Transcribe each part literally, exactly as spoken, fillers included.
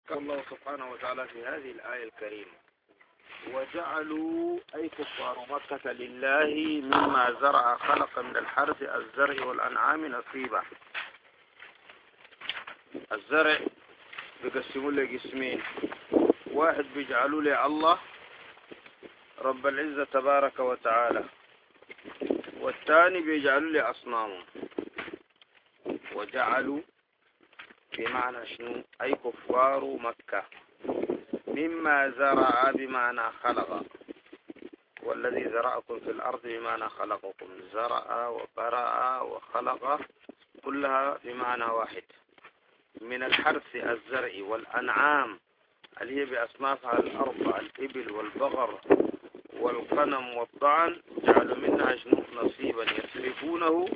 قال الله سبحانه وتعالى في هذه الآية الكريمة: وجعلوا أي كفار مكة لله مما زرع خلق من الحرث الزرع والأنعام نصيبا. الزرع بيقسموا له قسمين: واحد بيجعلوا له الله رب العزة تبارك وتعالى، والثاني بيجعلوا له أصنام. وجعلوا بمعنى شنو؟ أي كفار مكة مما زرع بمعنى خلق، والذي زرعكم في الأرض بمعنى خلقكم. زرع وبرأ وخلق كلها بمعنى واحد. من الحرث الزرع والأنعام اللي هي بأصنافها الأربع: الإبل والبقر والغنم والضعن، جعلوا منها شنو؟ نصيبا يصرفونه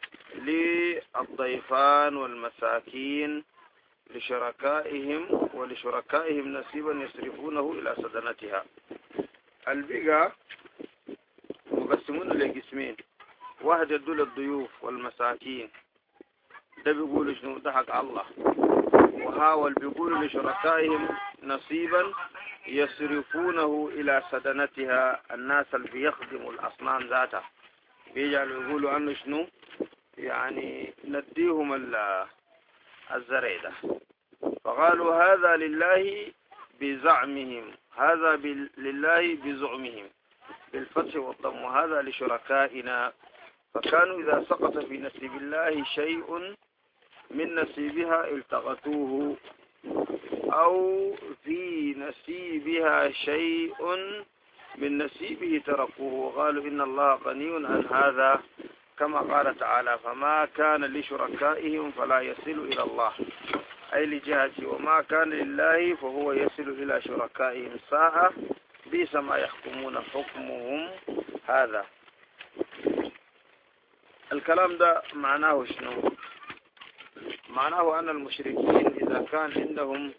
للضيفان والمساكين لشركائهم، ولشركائهم نصيبا يصرفونه إلى سدنتها. البقى مقسمون لقسمين: واحد يدل الضيوف والمساكين، ده بيقول شنو؟ ده حق الله. وهاول بيقولوا لشركائهم نصيبا يصرفونه إلى سدنتها، الناس اللي بيخدموا الأصنام ذاتها بيجعلوا يقولوا عنه شنو؟ يعني نديهم الزرع ده. فقالوا هذا لله بزعمهم، هذا لله بزعمهم بالفتح والضم، وهذا لشركائنا. فكانوا إذا سقط في نصيب الله شيء من نصيبها التقطوه، أو في نصيبها شيء من نصيبه تركوه، وقالوا إن الله غني عن هذا، كما قال تعالى: فما كان لشركائهم فلا يصل إلى الله، أي لجهته، وما كان لله فهو يصل إلى شركائهم. ساء بئس ما يحكمون حكمهم هذا. الكلام ده معناه شنو؟ معناه أن المشركين إذا كان عندهم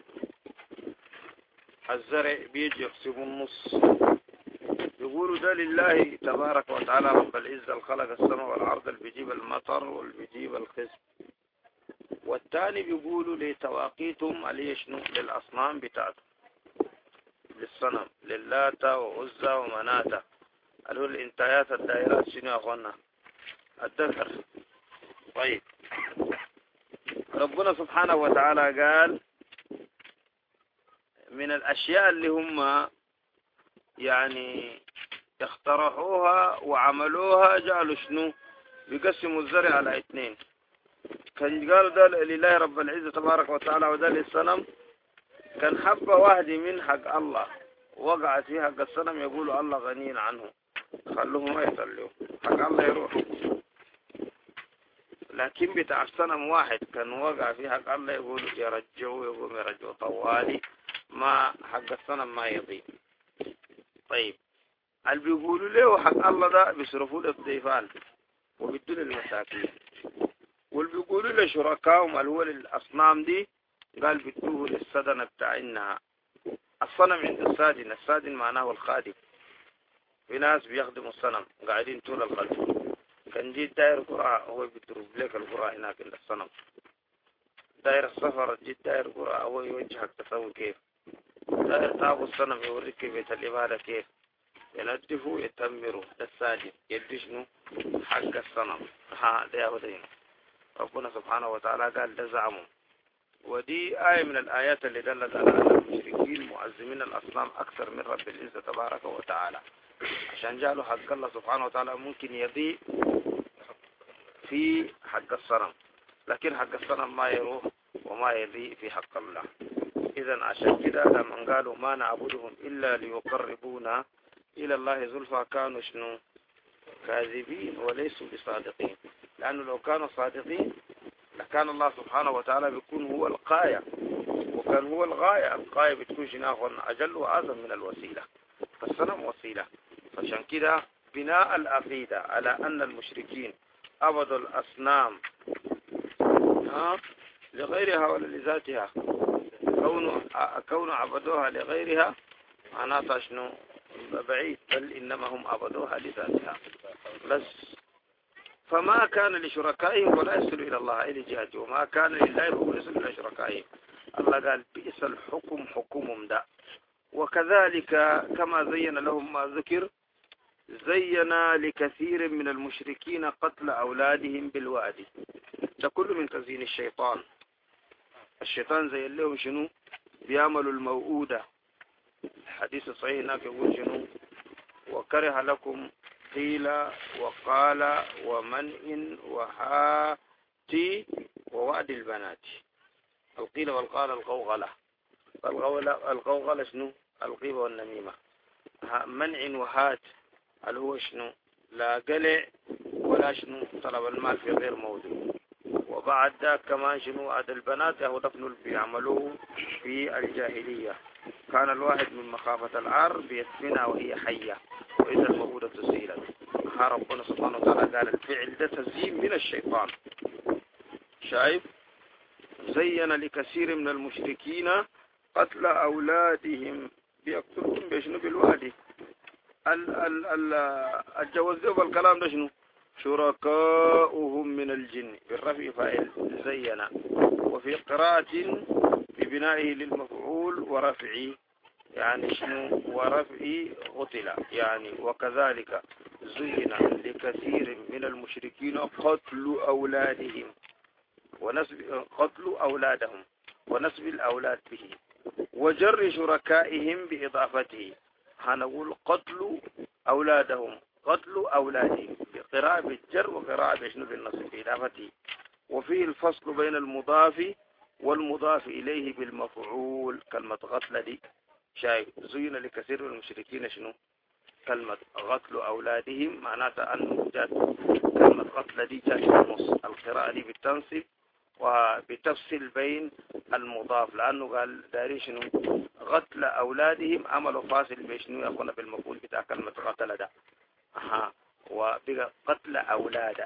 الزرع بيجي يقسموا النص، يقولوا ده لله تبارك وتعالى رب العزة الخلق السماء والأرض اللي بيجيب المطر واللي بيجيب الخصب، والثاني بيقولوا لتواقيتهم اللي شنو؟ للأصنام بتاعته، للصنم، للاتة وعزة ومناتة، اللي هو الانتهايات الدائرات شنو يا أخوانا؟ الدثر. طيب، ربنا سبحانه وتعالى قال من الأشياء اللي هم يعني اخترعوها وعملوها، جعلوا شنو؟ بيقسموا الزرع على اثنين. كان قالوا ده لله رب العزة تبارك وتعالى وده للصنم. كان حبة واحدة من حق الله وقعت في حق الصنم، يقولوا الله غني عنه، خلوه ما يصلوا، حق الله يروح. لكن بتاع الصنم واحد كان وقع في حق الله، يقولوا يرجعوا، يقوم يرجعوا طوالي، ما حق الصنم ما يضيع. طيب، اللي بيقولوا له حق الله ده بيصرفوا له الضيفان وبيدوا له المساكين، واللي بيقولوا له شركائهم اللي هو الأصنام دي قال بيدوه للسدنة بتاعنا. الصنم عند السادن، السادن معناه الخادم. في ناس بيخدموا الصنم قاعدين طول الخدم. كان جيت داير قراء هو بيضرب لك القراء هناك عند الصنم. داير السفر جيت داير قراء هو يوجهك تسوي كيف. داير تابو الصنم يوريك كيف العبادة كيف. ينظفوا يتمروا الساجد يدي شنو؟ حق الصنم. ها ده أبدين. ربنا سبحانه وتعالى قال ده زعموا. ودي آية من الآيات اللي دلت على أن المشركين معزمين الأصنام أكثر من رب العزة تبارك وتعالى، عشان جعلوا حق الله سبحانه وتعالى ممكن يضيء في حق الصنم، لكن حق الصنم ما يروح وما يضيء في حق الله. إذن عشان كده لما قالوا ما نعبدهم إلا ليقربونا إلى الله زلفى، كانوا شنو؟ كاذبين وليسوا بصادقين. لأنه لو كانوا صادقين لكان الله سبحانه وتعالى بيكون هو القاية، وكان هو الغاية. القاية بتكون شنو؟ أجل وأعظم من الوسيلة، فالصنم وسيلة. عشان كده بناء العقيدة على أن المشركين عبدوا الأصنام ها لغيرها ولا لذاتها، كونوا كونوا عبدوها لغيرها معناتها شنو؟ بعيد، بل إنما هم عبدوها لذاتها بس. فما كان لشركائهم ولا يصل إلى الله أي لجهته، وما كان لله فهو يصل إلى شركائهم. الله قال بئس الحكم حكمهم ده. وكذلك كما زين لهم ما ذكر زين لكثير من المشركين قتل أولادهم بالوادي. ده كله من تزيين الشيطان. الشيطان زين لهم شنو؟ بيعملوا الموؤودة. الحديث الصحيح هناك يقول شنو؟ وكره لكم قيل وقال ومنع وهاتي ووعد البنات. القيل والقال الغوغلة. الغوغلة شنو؟ الغيبة والنميمة. منع وهات اللي هو شنو؟ لا قلع ولا شنو؟ طلب المال في غير موضوع. وبعد ذاك كمان شنو؟ وعد البنات هو دفن اللي بيعملوه في الجاهلية. كان الواحد من مخافة العار بيدفنها وهي حية وإذا الموءودة سئلت. ها ربنا سبحانه وتعالى قال الفعل ده تزيين من الشيطان. شايف؟ زين لكثير من المشركين قتل أولادهم بيقتلهم بشنو؟ بالوادي. الجوزوا بالكلام ده شنو؟ شركاؤهم من الجن بالرفع فاعل زين. وفي قراءة ببنائه للمفعول ورفعه يعني شنو؟ ورفع قتل يعني. وكذلك زين لكثير من المشركين قتل أولادهم ونسب قتل أولادهم ونسب الأولاد به وجر شركائهم بإضافته. هنقول قتل أولادهم قتل أولادهم بقراءة بالجر وقراءة بشنو بالنصب بإضافته. وفيه الفصل بين المضاف والمضاف إليه بالمفعول. كلمة قتل دي شايف زين لكثير من المشركين شنو؟ كلمة قتل أولادهم معناتها أنه جات كلمة قتل دي جات في النص. القراءة دي بالتنصب وبتفصل بين المضاف لأنه قال داري شنو؟ قتل أولادهم عملوا فاصل بشنو يكون بالمفعول بتاع كلمة قتل ده. أها وبقى قتل أولاده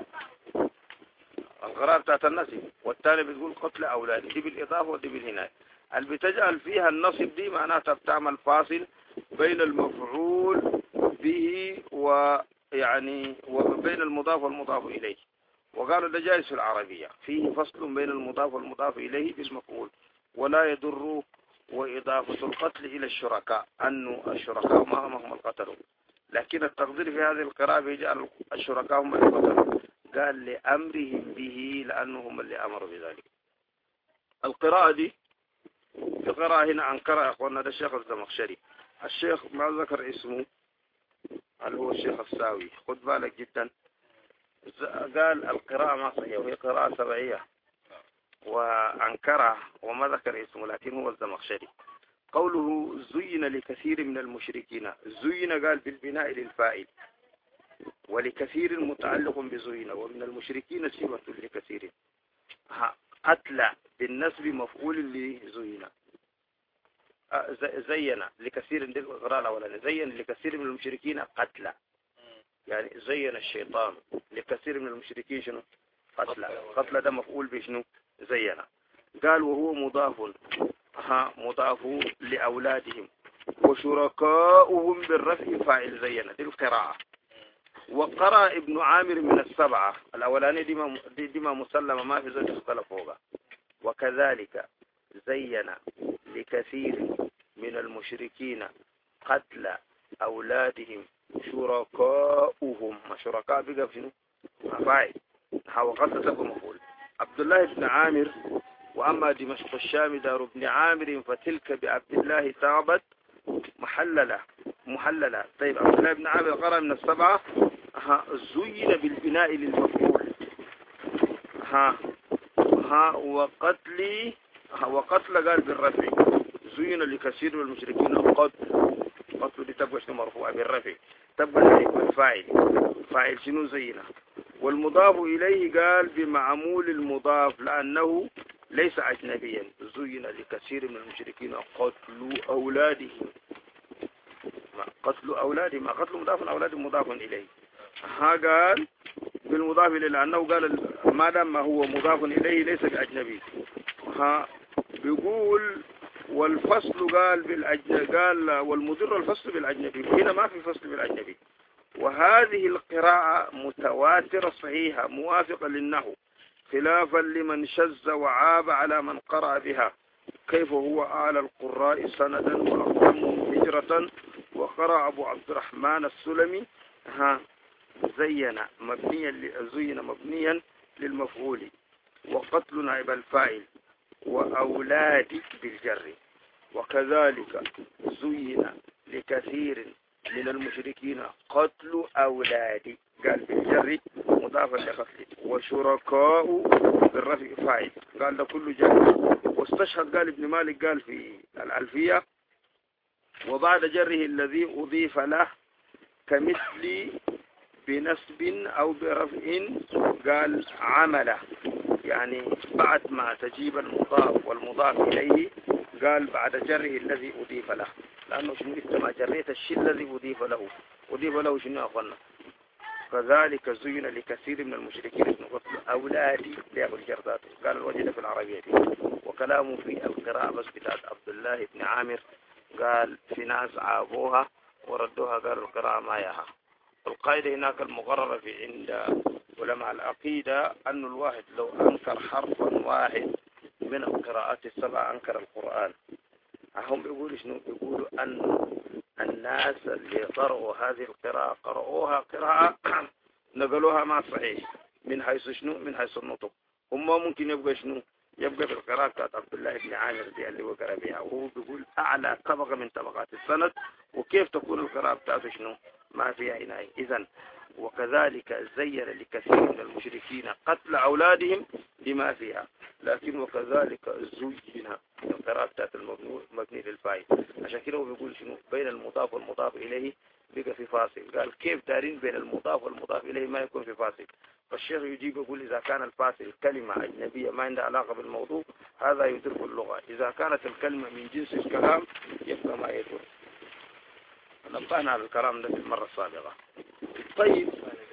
القراءة بتاعت النصب. والثاني بتقول قتل أولاده دي بالإضافة ودي بالهناية. اللي بتجعل فيها النصب دي معناتها بتعمل فاصل بين المفعول به ويعني وبين المضاف والمضاف إليه. وقالوا ده جائز في العربية. فيه فصل بين المضاف والمضاف إليه باسم مفعول ولا يضر. وإضافة القتل إلى الشركاء أنه الشركاء ما هم القتلوا. لكن التقدير في هذه القراءة بيجعل الشركاء هم اللي قتلوا. قال لأمرهم به لأنهم اللي أمروا بذلك. القراءة دي القراءة هنا أنكر يا أخوانا ده الشيخ الزمخشري. الشيخ ما ذكر اسمه اللي هو الشيخ الساوي. خد بالك جدا. قال القراءة ما صحيحة وهي قراءة سبعية وأنكرها وما ذكر اسمه لكن هو الزمخشري. قوله زين لكثير من المشركين. زين قال بالبناء للفاعل ولكثير متعلق بزين ومن المشركين صفة لكثير. قتل بالنسب مفعول لزين. زين لكثير دي القراءة الأولانية. زين لكثير من المشركين قتل يعني زين الشيطان لكثير من المشركين شنو؟ قتل. قتل ده مفعول بشنو؟ زين. قال وهو مضاف ها مضاف لأولادهم وشركاؤهم بالرفع فاعل زين دي القراءة. وقرأ ابن عامر من السبعة الأولانية دي ما, دي ما مسلمة ما في زوج اختلف فوقها. وكذلك زين لكثير من المشركين قتل أولادهم شركاؤهم. ما شركاء بقى شنو؟ فاعل. هو قتل تبقى مفعول. عبد الله بن عامر. وأما دمشق الشام دار ابن عامر فتلك بعبد الله تعبت محللة محللة. طيب عبد الله بن عامر قرأ من السبعة ها زين بالبناء للمفعول ها ها وقتل ها وقتل قال بالرفع. زين لكثير من المشركين قتل. قتل دي تبقى شنو؟ مرفوعة بالرفع. تبقى الفاعل. فاعل شنو؟ زينه. والمضاف إليه قال بمعمول المضاف لأنه ليس أجنبيا. زين لكثير من المشركين قتل أولادهم. قتل أولادهم ما قتل مضاف أولاد مضاف إليه. ها قال بالمضاف إليه لأنه قال ما دام هو مضاف إليه ليس بأجنبي. ها بيقول والفصل قال بالأجنبي قال والمضر الفصل بالأجنبي. هنا ما في فصل بالأجنبي. وهذه القراءة متواترة صحيحة موافقة للنحو خلافا لمن شذ وعاب على من قرأ بها. كيف هو أعلى القراء سندا وأقدمهم هجرة. وقرأ أبو عبد الرحمن السلمي ها زين مبنيا زين مبنيا للمفعول وقتل نائب الفاعل وأولاد بالجر. وكذلك زين لكثير من المشركين قتل أولاد قال بالجر مضافا لقتل وشركاء بالرفع فاعل قال ده كله جر. واستشهد قال ابن مالك قال في الألفية وبعد جره الذي أضيف له كمثل بنسب أو برفع قال عمله يعني بعد ما تجيب المضاف والمضاف إليه قال بعد جره الذي أضيف له لأنه شنو إنت ما جريت الشيء الذي أضيف له أضيف له شنو أخوانا. كذلك زين لكثير من المشركين اسم قتل أولادي لأبو الجردات قال الوجد في العربية دي. وكلامه في القراءة بس بتاعت عبد الله بن عامر قال في ناس عابوها وردوها قالوا القراءة ما يها. القاعدة هناك المقررة في عند علماء العقيدة أن الواحد لو أنكر حرفا واحد من القراءات السبع أنكر القرآن. هم بيقولوا شنو؟ بيقولوا أن الناس اللي قرأوا هذه القراءة قرأوها قراءة نقلوها ما صحيح من حيث شنو؟ من حيث النطق. هم ممكن يبقى شنو؟ يبقى في القراءة بتاعت عبد الله بن عامر دي اللي هو قرأ بها وهو بيقول أعلى طبقة من طبقات السند. وكيف تكون القراءة بتاعته شنو؟ ما فيها عناية. إذن وكذلك زين لكثير من المشركين قتل أولادهم بما فيها. لكن وكذلك زين القراءة بتاعت المبني للفاعل. عشان كده هو بيقول شنو؟ بين المضاف والمضاف إليه بقى في فاصل. قال كيف دارين بين المضاف والمضاف إليه ما يكون في فاصل؟ فالشيخ يجيب يقول إذا كان الفاصل كلمة أجنبية ما عندها علاقة بالموضوع هذا يدرك اللغة. إذا كانت الكلمة من جنس الكلام يبقى ما يدرك. نبهنا على الكلام ده في المرة السابقة. طيب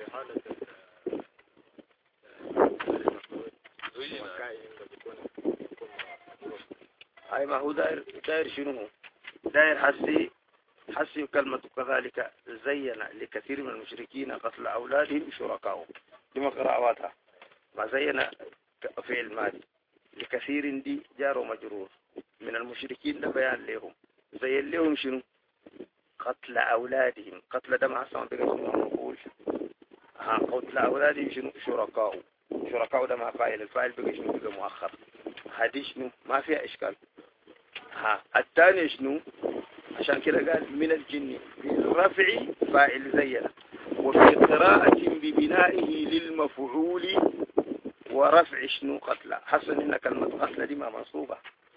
أي ما هو داير داير شنو؟ داير حسي حسي كلمة كذلك زين لكثير من المشركين قتل أولادهم شركائهم لما قراءاتها ما زين فعل ماضي لكثير دي جار ومجرور من المشركين ده بيان لهم زين لهم شنو؟ قتل أولادهم. قتل ده مع السلام بقى شنو نقول ها قتل أولادهم شنو؟ شركاء. شركاء ده مع فاعل الفاعل بقى شنو؟ بقى مؤخر. هذه شنو؟ ما فيها إشكال. ها الثاني شنو؟ عشان كده قال من الجن بالرفع فاعل زين وفي قراءة ببنائه للمفعول ورفع شنو؟ قتل. حسن إن كلمة قتل دي ما منصوبة.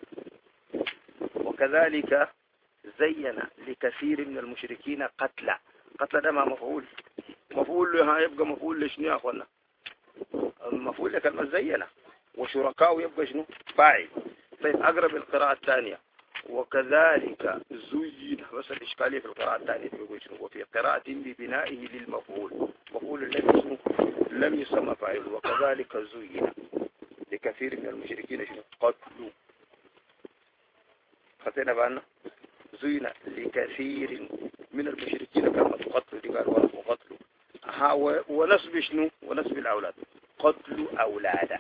وكذلك زين لكثير من المشركين قتل. قتل ده ما مفعول. مفعول ها يبقى مفعول لشنو يا أخوانا؟ المفعول لكلمة زينة. وشركاء يبقى شنو؟ فاعل. طيب أقرب القراءة الثانية وكذلك زين بس الإشكالية في القراءة الثانية بيقول شنو؟ وفي قراءة ببنائه للمفعول مفعول الذي شنو؟ لم يسمى فاعل. وكذلك زين لكثير من المشركين شنو؟ قتلوا. خطينا بأنه زين لكثير من المشركين كلمة قتلوا دي قال ورفوا قتلوا. ها ونسب شنو؟ ونسب الأولاد قتلوا أولادا.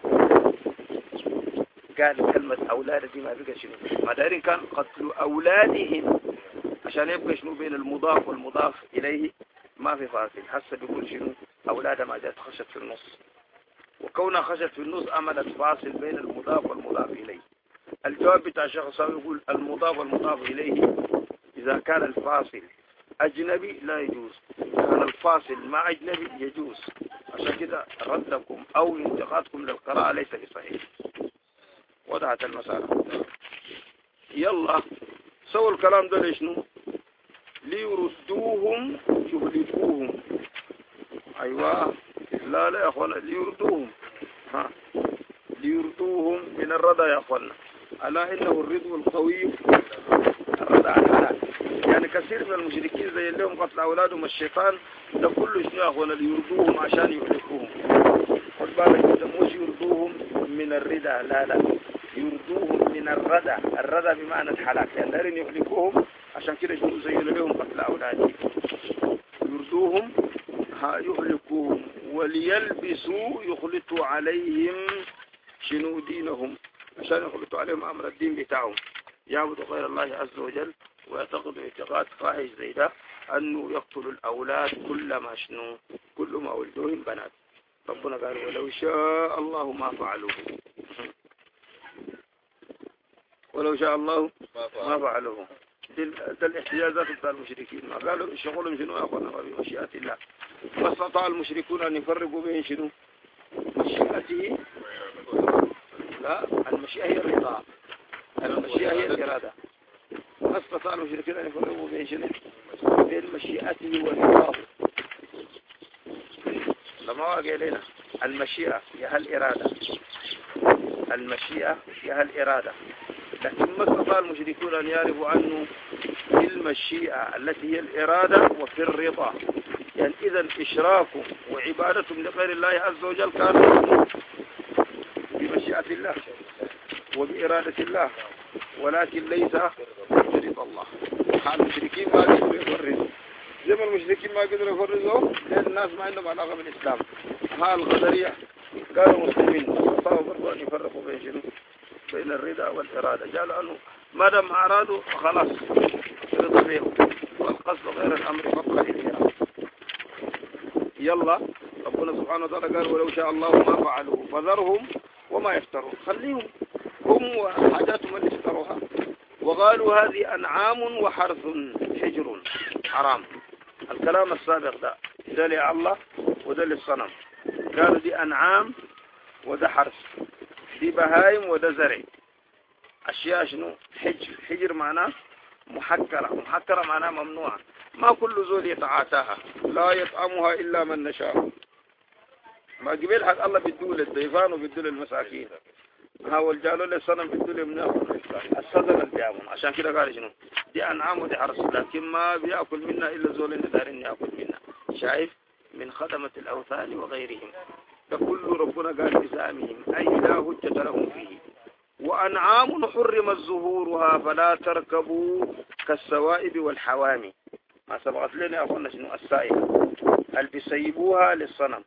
قال كلمة أولاد دي ما بقى شنو؟ ما دارين كان قتلوا أولادهم عشان يبقى شنو بين المضاف والمضاف إليه ما في فاصل. حسب بيقول شنو؟ أولاد ما جاءت خشت في النص. وكونها خشت في النص أملت فاصل بين المضاف والمضاف إليه. الجواب بتاع الشيخ صاحب يقول المضاف والمضاف إليه إذا كان الفاصل أجنبي لا يجوز. كان الفاصل مع أجنبي يجوز. عشان كده ردكم أو انتقادكم للقراءة ليس بصحيح. وضعت المسألة. يلا سووا الكلام ده ليشنو؟ ليردوهم يهلكوهم. أيوة لا لا يا أخوانا ليردوهم. ها ليردوهم من الردى يا أخوانا. ألا إنه الرضو القوي الردى عن الحلال. يعني كثير من المشركين زي لهم قتل أولادهم الشيطان ده كله شنو يا أخوانا؟ ليردوهم عشان يهلكوهم. خد بالك ده مش يردوهم من الردى لا لا يردوهم من الردى. الردى بمعنى الحلاك يعني دارين يهلكوهم عشان كده شنو زي لهم قتل أولادهم. يردوهم ها يهلكوهم وليلبسوا يخلطوا عليهم شنو دينهم عشان يخلطوا عليهم أمر الدين بتاعهم، يعبدوا غير الله عز وجل ويعتقدوا اعتقاد فاحش زي ده أنه يقتلوا الأولاد كل ما شنو كل ما ولدوهم بنات. ربنا قال ولو شاء الله ما فعلوه، ولو شاء الله ما فعلوه. ده الاحتجاجات بتاع المشركين، ما قالوا شغلهم شنو يا اخوانا بمشيئة الله. ما استطاع المشركون ان يفرقوا بين شنو مشيئته، لا المشيئة هي الرضا، المشيئة هي الإرادة. ما استطاع المشركين ان يفرقوا بين شنو بين مشيئته والرضا. لما واقع لنا المشيئة هي الإرادة، المشيئة هي الإرادة، لكن ما استطاع المشركون أن يعرفوا عنه في المشيئة التي هي الإرادة وفي الرضا. يعني إذا إشراكهم وعبادتهم لغير الله عز وجل كانوا بمشيئة الله وبإرادة الله، ولكن ليس برضا الله. المشركين ما قدروا يفرزوا زي ما المشركين ما قدروا يفرزوا، لأن الناس ما عندهم علاقة بالإسلام. ها القدرية كانوا مسلمين استطاعوا برضو أن يفرقوا بين شنو بين الرضا والإرادة. قالوا أنه ما دام أرادوا خلاص رضا بهم، والقصد غير الأمر فقط الإرادة. يلا ربنا سبحانه وتعالى قال ولو شاء الله ما فعلوه فذرهم وما يفترون، خليهم هم وحاجاتهم اللي افتروها. وقالوا هذه أنعام وحرث حجر حرام. الكلام السابق ده ده لله وده للصنم. قالوا دي أنعام وده حرث، دي بهايم وده زرع. أشياء شنو حجر، حجر معناه محكرة، محكرة معناه ممنوعة، ما كل زول يتعاتاها، لا يطعمها إلا من نشاء. ما قبل حق الله بالدول الضيفان وبالدول المساكين، ها والجالوا للصنم بالدول من الصدر اللي بيعمل. عشان كده قال شنو دي أنعام ودي حرث، لكن ما بيأكل منا إلا زول اللي دارين يأكل منا. شايف من خدمة الأوثان وغيرهم، فكل ربنا قال بزعمهم أي لا هجة لهم فيه. وأنعام حرمت ظهورها فلا تركبوا كالسوائب والحوامي. ما سبقت لنا أخونا شنو السائب اللي بيسيبوها للصنم،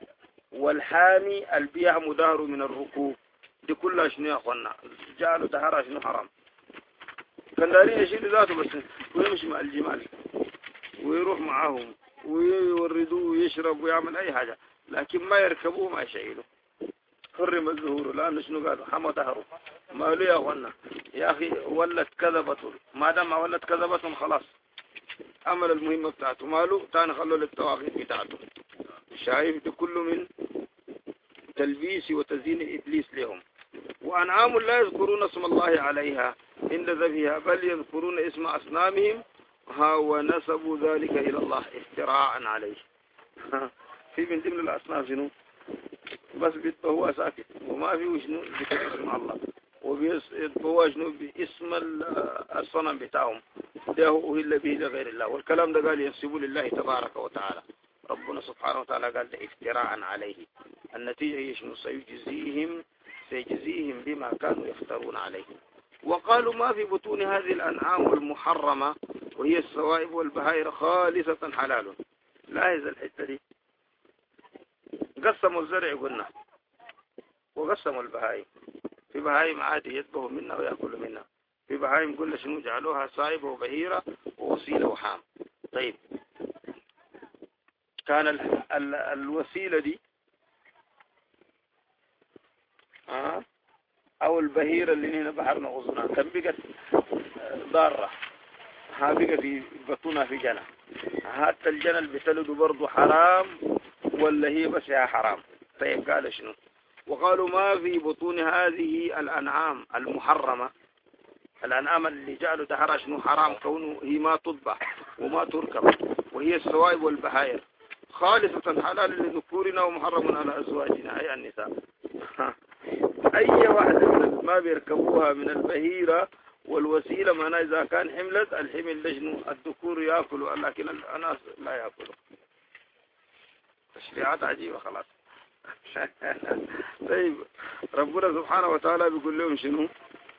والحامي اللي بيها مدهر من الركوب. دي كلها شنو يا أخونا جعلوا دهرها شنو حرام. كان دارين يشيل ذاته بس ويمشي مع الجمال ويروح معاهم ويوردوه ويشرب ويعمل أي حاجة، لكن ما يركبوه ما يشيلوا. حرم الظهور لأنه شنو قالوا حمى ظهره. ما له يا أخوانا يا أخي ولت كذبة، ما دام ولت كذبة خلاص عمل المهمة بتاعته، ماله تاني خلوا للتواقيت بتاعته. شايف ده كله من تلبيس وتزيين إبليس لهم. وأنعام لا يذكرون اسم الله عليها عند ذبحها بل يذكرون اسم أصنامهم ها ونسبوا ذلك إلى الله افتراء عليه. في من ضمن الأصنام شنو بس بيتبهوا ساكت وما فيه شنو ذكر اسم الله، وبيتبهوا شنو باسم الصنم بتاعهم ده هو إلا به لغير الله. والكلام ده قال ينسبوا لله تبارك وتعالى. ربنا سبحانه وتعالى قال ده افتراء عليه. النتيجة هي شنو سيجزيهم سيجزيهم بما كانوا يفترون عليه. وقالوا ما في بطون هذه الأنعام المحرمة وهي السوائب والبهائر خالصة حلال. لاحظ الحتة دي، قسموا الزرع قلنا وقسموا البهائم. في بهائم عادي يذبحوا منا ويأكلوا منا، في بهائم قلنا شنو جعلوها سائبة وبهيرة ووسيلة وحام. طيب كان ال ال الوسيلة دي آه أو البهيرة اللي هنا بحرنا غصنا كان بقت ضارة، ها بقى في بطونها في جنة. حتى الجنة اللي بتلد برضو حرام ولا هي بس يا حرام؟ طيب قال شنو؟ وقالوا ما في بطون هذه الأنعام المحرمة، الأنعام اللي جعلوا دهرها شنو حرام كونه هي ما تذبح وما تركب، وهي السوائب والبهائر خالصة حلال لذكورنا ومحرم على أزواجنا أي النساء. أي واحدة من ما بيركبوها من البهيرة والوسيلة معناه إذا كان حملت الحمل لجنو الذكور يأكلوا لكن الأناس لا يأكلوا. تشريعات عجيبة خلاص. طيب ربنا سبحانه وتعالى بيقول لهم شنو؟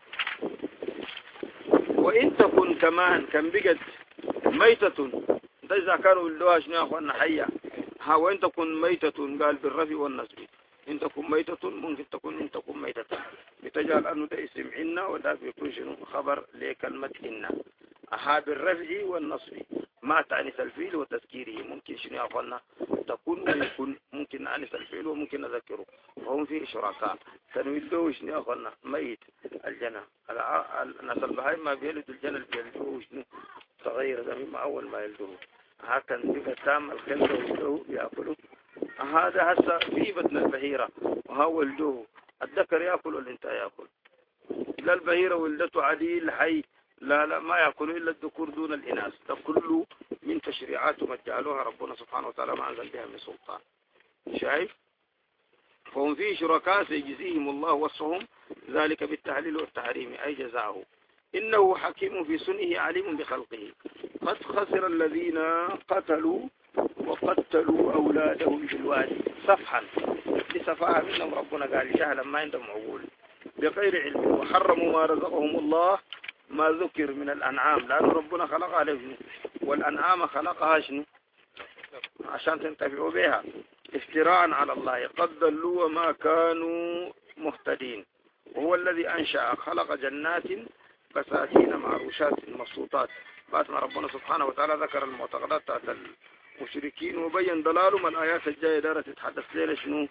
وإن تكن كمان كان بقت ميتة، ده إذا كانوا ولدوها شنو يا أخوانا حية. ها وإن تكن ميتة قال بالرفع والنصب، إن تكن ميتة ممكن تكون إن تكن ميتة بتجعل أنه ده اسم إن وده بيكون شنو خبر لكلمة إن. أها بالرفع والنصب ما تعنيس الفيل وتذكيره ممكن شنو أقولنا تكون ويكون ممكن نعنيس الفيل وممكن نذكره وهم فيه شركاء تنويل له شنو أقولنا ميت الجنة الناس البهايم ما بيلد الجنة بيلدوه شنو تغير ده مما أول ما يلدوه هكذا بيبقى تام الخلق ويلدوه بيأكلوا هذا هسه في بطن البهيرة وهو ولدوه الذكر يأكل والأنثى يأكل لا البهيرة ولدته عديل حي لا لا ما يأكل إلا الذكور دون الإناث ده كله من تشريعات مجعلوها ربنا سبحانه وتعالى ما أنزل بها من سلطان شايف فهم فيه شركاء سيجزيهم الله وصفهم ذلك بالتحليل والتحريم أي جزاءه إنه حكيم في سنه عليم بخلقه قد خسر الذين قتلوا وقتلوا أولادهم بالوادي صفحا لسفاها منهم ربنا قال جهلا ما عندهم عقول بغير علم وحرموا ما رزقهم الله ما ذكر من الأنعام لأن ربنا خلق عليهم والأنعام خلقها شنو عشان تنتفعوا بها افتراء على الله قد ضلوا وما كانوا مهتدين وهو الذي أنشأ خلق جنات بساتين معروشات مبسوطات بعد ما ربنا سبحانه وتعالى ذكر المعتقدات بتاعت المشركين وبين ضلالهم الآيات الجاية دارت تتحدث لنا شنو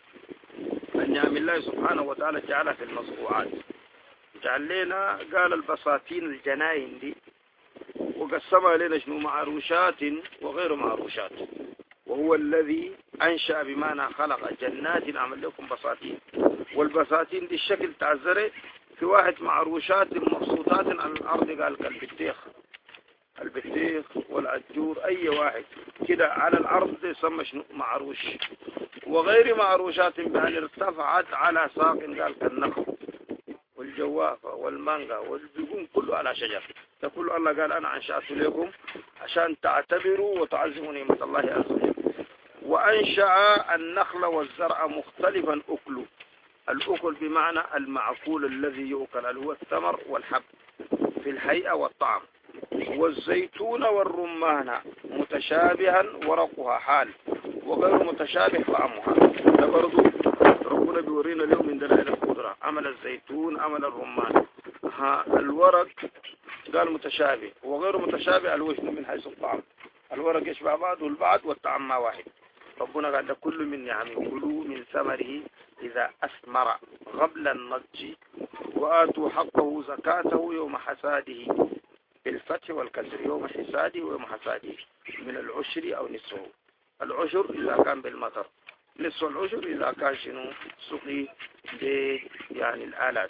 أن نعم الله سبحانه وتعالى جعلها في المصروعات جعل لنا قال البساتين الجناين دي وقسمها لنا شنو معروشات وغير معروشات وهو الذي أنشأ بمعنى خلق جنات عمل لكم بساتين والبساتين دي الشكل تعزره في واحد معروشات مبسوطات عن الأرض قال كالبتيخ البتيخ والعجور أي واحد كده على الأرض يسمى شنو معروش وغير معروشات بأن ارتفعت على ساق قال كالنخل والجوافة والمانجا والزقوم كله على شجر تقول الله قال أنا أنشأت لكم عشان تعتبروا وتعزموا نعمة الله عز وجل وأنشأ النخل والزرع مختلفا أكله الأكل بمعنى المعقول الذي يؤكل اللي هو الثمر والحب في الهيئة والطعم والزيتون والرمان متشابها ورقها حال وغير متشابه طعمها ده برضو ربنا بيورينا اليوم من دلائل القدرة عمل الزيتون عمل الرمان ها الورق قال متشابه وغير متشابه الوجه من حيث الطعم الورق يشبه بعض والبعض والطعم ما واحد ربنا قال كل من نعمه كلوا من ثمره إذا أثمر قبل النضج وآتوا حقه زكاته يوم حساده بالفتح والكسر يوم حساده ويوم حساده من العشر أو نصفه العشر إذا كان بالمطر نصف العشر إذا كان شنو سقي يعني الآلات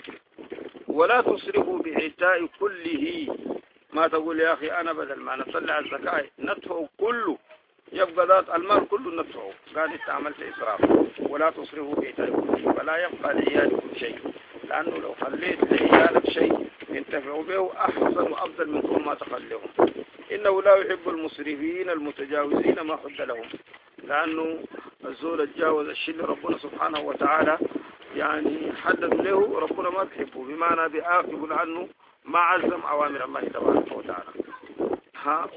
ولا تصرفوا بعتاء كله ما تقول يا أخي أنا بدل ما نطلع الزكاة ندفعه كله يبقى ذات المال كله ندفعه قال انت عملت إسراف ولا تصرفوا بعتاء كله ولا يبقى لعيالكم شيء لأنه لو خليت لعيالك شيء ينتفعوا به أحسن وأفضل من كل ما تخليهم إنه لا يحب المسرفين المتجاوزين ما حد لهم لأنه الزول الجاوز الشيء ربنا سبحانه وتعالى يعني حدد له ربنا ما بيحبه بمعنى بيعاقب عنه ما عزم أوامر الله تبارك وتعالى ها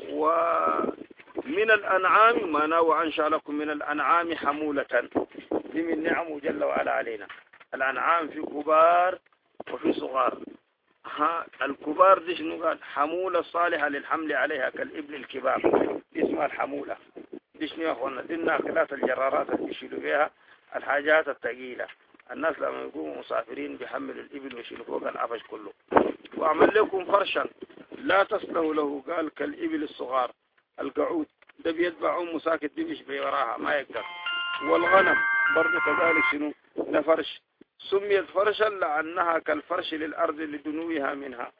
ومن الأنعام ما نوى أنشأ لكم من الأنعام حمولة دي من نعمه جل وعلا علينا الأنعام في كبار وفي صغار ها الكبار دي شنو قال حمولة صالحة للحمل عليها كالإبل الكبار دي اسمها الحمولة دي شنو يا أخوانا دي الناقلات الجرارات اللي بيشيلوا بيها الحاجات الثقيلة الناس لما يقوموا مسافرين بيحملوا الإبل ويشيلوا فوق العفش كله وأعمل لكم فرشا لا تصله له قال كالإبل الصغار القعود ده بيتبعون مساكت بيمشي بوراها ما يقدر والغنم برضه كذلك شنو ده فرش سميت فرشا لأنها كالفرش للأرض لدنوها منها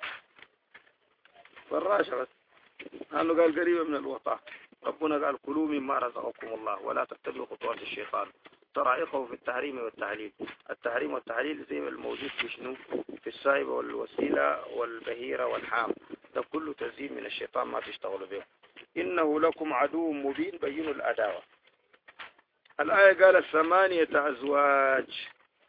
فراشة بس لأنه قال قريبة من الوطاء ربنا قال كلوا مما رزقكم الله ولا تتبعوا خطوات الشيطان طرائقه في التحريم والتحليل التحريم والتحليل زي الموجود في شنو في السائبة والوسيلة والبهيرة والحام ده كله تزيين من الشيطان ما تشتغلوا به إنه لكم عدو مبين بين الأداوة الآية قالت ثمانية أزواج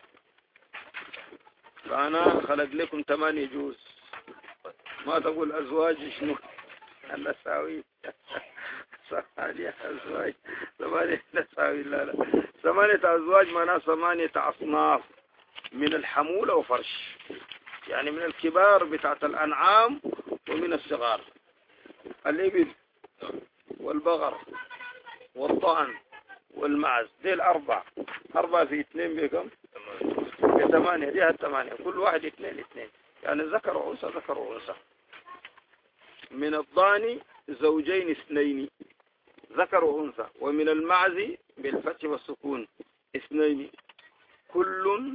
فأنا خلق لكم ثمانية جوز ما تقول أزواج شنو أنا ساوي ثمانية أزواج ثمانية نساوي لا لا ثمانية أزواج معناها ثمانية أصناف من الحمولة وفرش، يعني من الكبار بتاعت الأنعام ومن الصغار، الإبل والبغر والضأن والمعز، دي الأربع، أربعة في اثنين بكم؟ بثمانية، دي الثمانية، كل واحد اثنين اثنين، يعني ذكر وأنثى ذكر وأنثى. من الضأن زوجين اثنين ذكر وأنثى، ومن المعز بالفتح والسكون اثنين، كل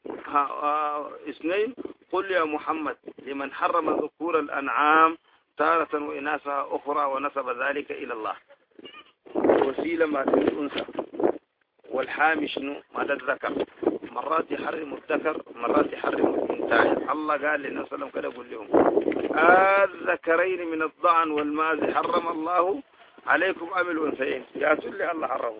اثنين. قل يا محمد لمن حرم ذكور الأنعام تارة وإناثها أخرى ونسب ذلك إلى الله. وسيلة ما الأنثى، والحامي شنو ما الذكر، مرات يحرم الذكر مرات يحرم الإنثى. الله قال للنبي صلى الله عليه وسلم كده يقول لهم الذكرين من الضأن والمعز حرم الله عليكم أم الأنثيين؟ يأتوا لي الله حرمه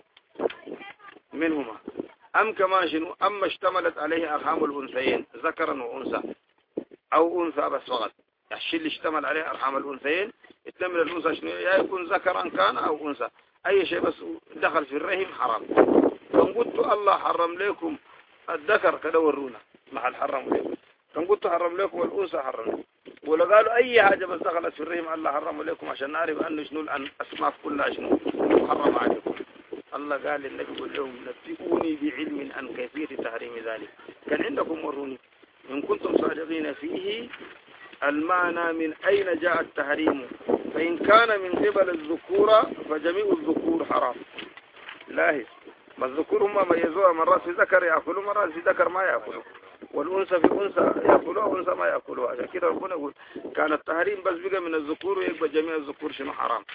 منهما، أم كمان شنو أما اشتملت عليه أرحام الأنثيين ذكرا وأنثى أو أنثى بس فقط. الشيء اللي اشتمل عليه أرحام الأنثيين اثنين من الأنثى شنو، يا يكون ذكرا كان أو أنثى، أي شيء بس دخل في الرحم حرام. كان قلت الله حرم لكم الذكر كده ورونا محل حرم لكم، كان قلت حرم لكم الأنثى حرم، ولا قالوا أي حاجة بس دخلت في الرحم الله حرم لكم عشان نعرف أنه شنو الأسماء كلها شنو حرم عليكم. الله قال للنبي قل لهم نبئوني بعلم عن كيفية تحريم ذلك، كان عندكم وروني إن كنتم صادقين فيه المعنى من أين جاء التحريم، فإن كان من قبل الذكورة فجميع الذكور حرام. لاحظ ما الذكور هم ميزوها، مرات في ذكر يأكلوا مرات في ذكر ما يأكلوا، والأنثى في أنثى يأكلوها وأنثى ما يأكلوها. عشان كده ربنا يقول كان التحريم بس بقى من الذكور ويبقى جميع الذكور شنو حرام،